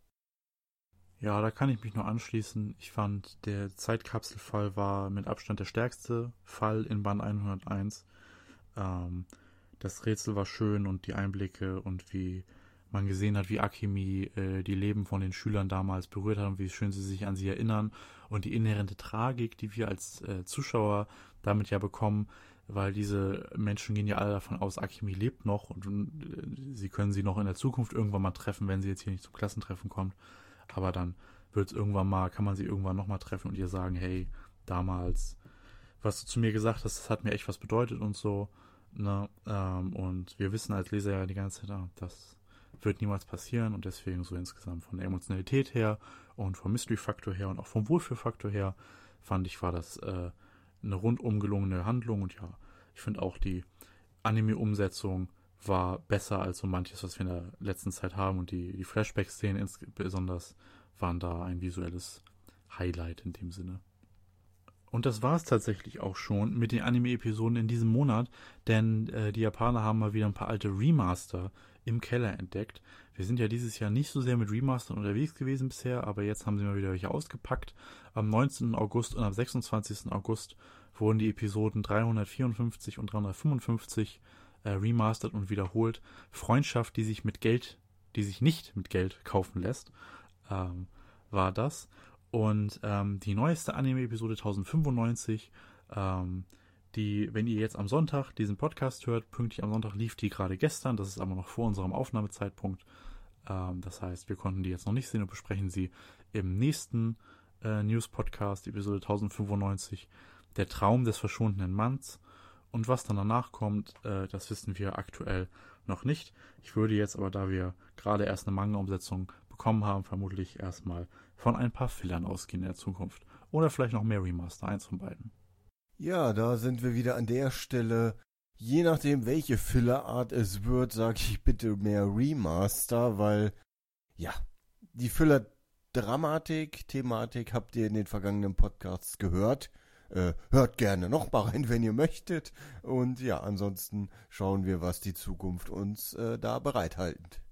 Speaker 1: Ja, da kann ich mich nur anschließen. Ich fand, der Zeitkapselfall war mit Abstand der stärkste Fall in Band hunderteins. Ähm, das Rätsel war schön und die Einblicke und wie man gesehen hat, wie Akemi äh, die Leben von den Schülern damals berührt hat und wie schön sie sich an sie erinnern und die inhärente Tragik, die wir als äh, Zuschauer damit ja bekommen, weil diese Menschen gehen ja alle davon aus, Akemi lebt noch und äh, sie können sie noch in der Zukunft irgendwann mal treffen, wenn sie jetzt hier nicht zum Klassentreffen kommt. Aber dann wird es irgendwann mal, kann man sie irgendwann nochmal treffen und ihr sagen, hey, damals, was du zu mir gesagt hast, das hat mir echt was bedeutet und so. Ne? Ähm, und wir wissen als Leser ja die ganze Zeit, ah, das wird niemals passieren und deswegen so insgesamt von der Emotionalität her und vom Mystery-Faktor her und auch vom Wohlfühlfaktor her fand ich, war das äh, eine rundum gelungene Handlung und ja, ich finde auch die Anime-Umsetzung war besser als so manches, was wir in der letzten Zeit haben und die, die Flashback-Szenen besonders waren da ein visuelles Highlight in dem Sinne. Und das war es tatsächlich auch schon mit den Anime-Episoden in diesem Monat, denn äh, die Japaner haben mal wieder ein paar alte Remaster im Keller entdeckt. Wir sind ja dieses Jahr nicht so sehr mit Remastern unterwegs gewesen bisher, aber jetzt haben sie mal wieder welche ausgepackt. Am neunzehnten August und am sechsundzwanzigsten August wurden die Episoden dreihundertvierundfünfzig und dreihundertfünfundfünfzig äh, remastert und wiederholt. Freundschaft, die sich mit Geld, die sich nicht mit Geld kaufen lässt, ähm, war das. Und ähm, die neueste Anime-Episode tausendfünfundneunzig, ähm, die, wenn ihr jetzt am Sonntag diesen Podcast hört, pünktlich am Sonntag lief die gerade gestern, das ist aber noch vor unserem Aufnahmezeitpunkt. Ähm, das heißt, wir konnten die jetzt noch nicht sehen und besprechen sie im nächsten äh, News-Podcast, Episode tausendfünfundneunzig, der Traum des verschwundenen Manns. Und was dann danach kommt, äh, das wissen wir aktuell noch nicht. Ich würde jetzt aber, da wir gerade erst eine Manga-Umsetzung bekommen haben, vermutlich erstmal von ein paar Fillern ausgehen in der Zukunft. Oder vielleicht noch mehr Remaster, eins von beiden.
Speaker 2: Ja, da sind wir wieder an der Stelle. Je nachdem, welche Fillerart es wird, sage ich bitte mehr Remaster, weil, ja, die Filler-Dramatik, Thematik habt ihr in den vergangenen Podcasts gehört. Äh, hört gerne noch mal rein, wenn ihr möchtet. Und ja, ansonsten schauen wir, was die Zukunft uns äh, da bereithält.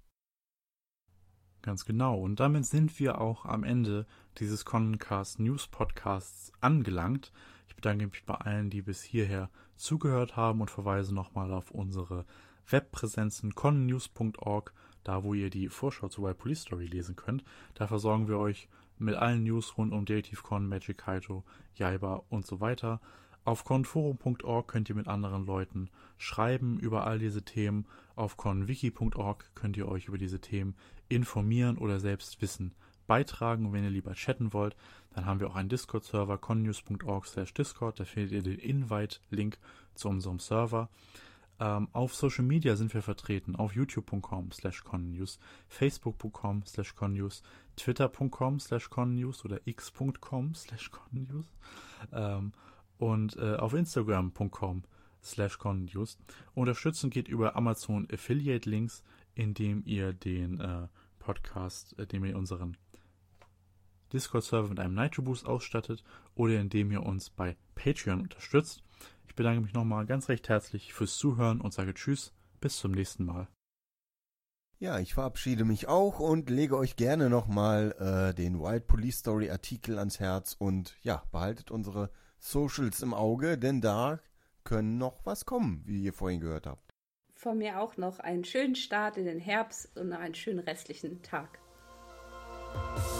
Speaker 1: Ganz genau. Und damit sind wir auch am Ende dieses Conencast News Podcasts angelangt. Ich bedanke mich bei allen, die bis hierher zugehört haben und verweise nochmal auf unsere Webpräsenzen connews punkt org, da wo ihr die Vorschau zu Wild Police Story lesen könnt. Da versorgen wir euch mit allen News rund um DetectiveCon, Magic Kaito, Jaiba und so weiter. Auf conforum punkt org könnt ihr mit anderen Leuten schreiben über all diese Themen. Auf conwiki punkt org könnt ihr euch über diese Themen informieren oder selbst Wissen beitragen. Und wenn ihr lieber chatten wollt, dann haben wir auch einen Discord-Server, connews punkt org slash discord. Da findet ihr den Invite-Link zu unserem Server. Ähm, auf Social Media sind wir vertreten. Auf youtube punkt com slash connews, facebook punkt com slash connews, twitter punkt com slash connews oder x punkt com slash connews. Ähm, und äh, auf instagram punkt com slash connews. Unterstützen geht über Amazon Affiliate Links, indem ihr den äh, Podcast, indem ihr unseren Discord-Server mit einem Nitro Boost ausstattet oder indem ihr uns bei Patreon unterstützt. Ich bedanke mich nochmal ganz recht herzlich fürs Zuhören und sage Tschüss, bis zum nächsten Mal.
Speaker 2: Ja, ich verabschiede mich auch und lege euch gerne nochmal äh, den Wild Police Story Artikel ans Herz und ja, behaltet unsere Socials im Auge, denn da können noch was kommen, wie ihr vorhin gehört habt.
Speaker 3: Von mir auch noch einen schönen Start in den Herbst und einen schönen restlichen Tag.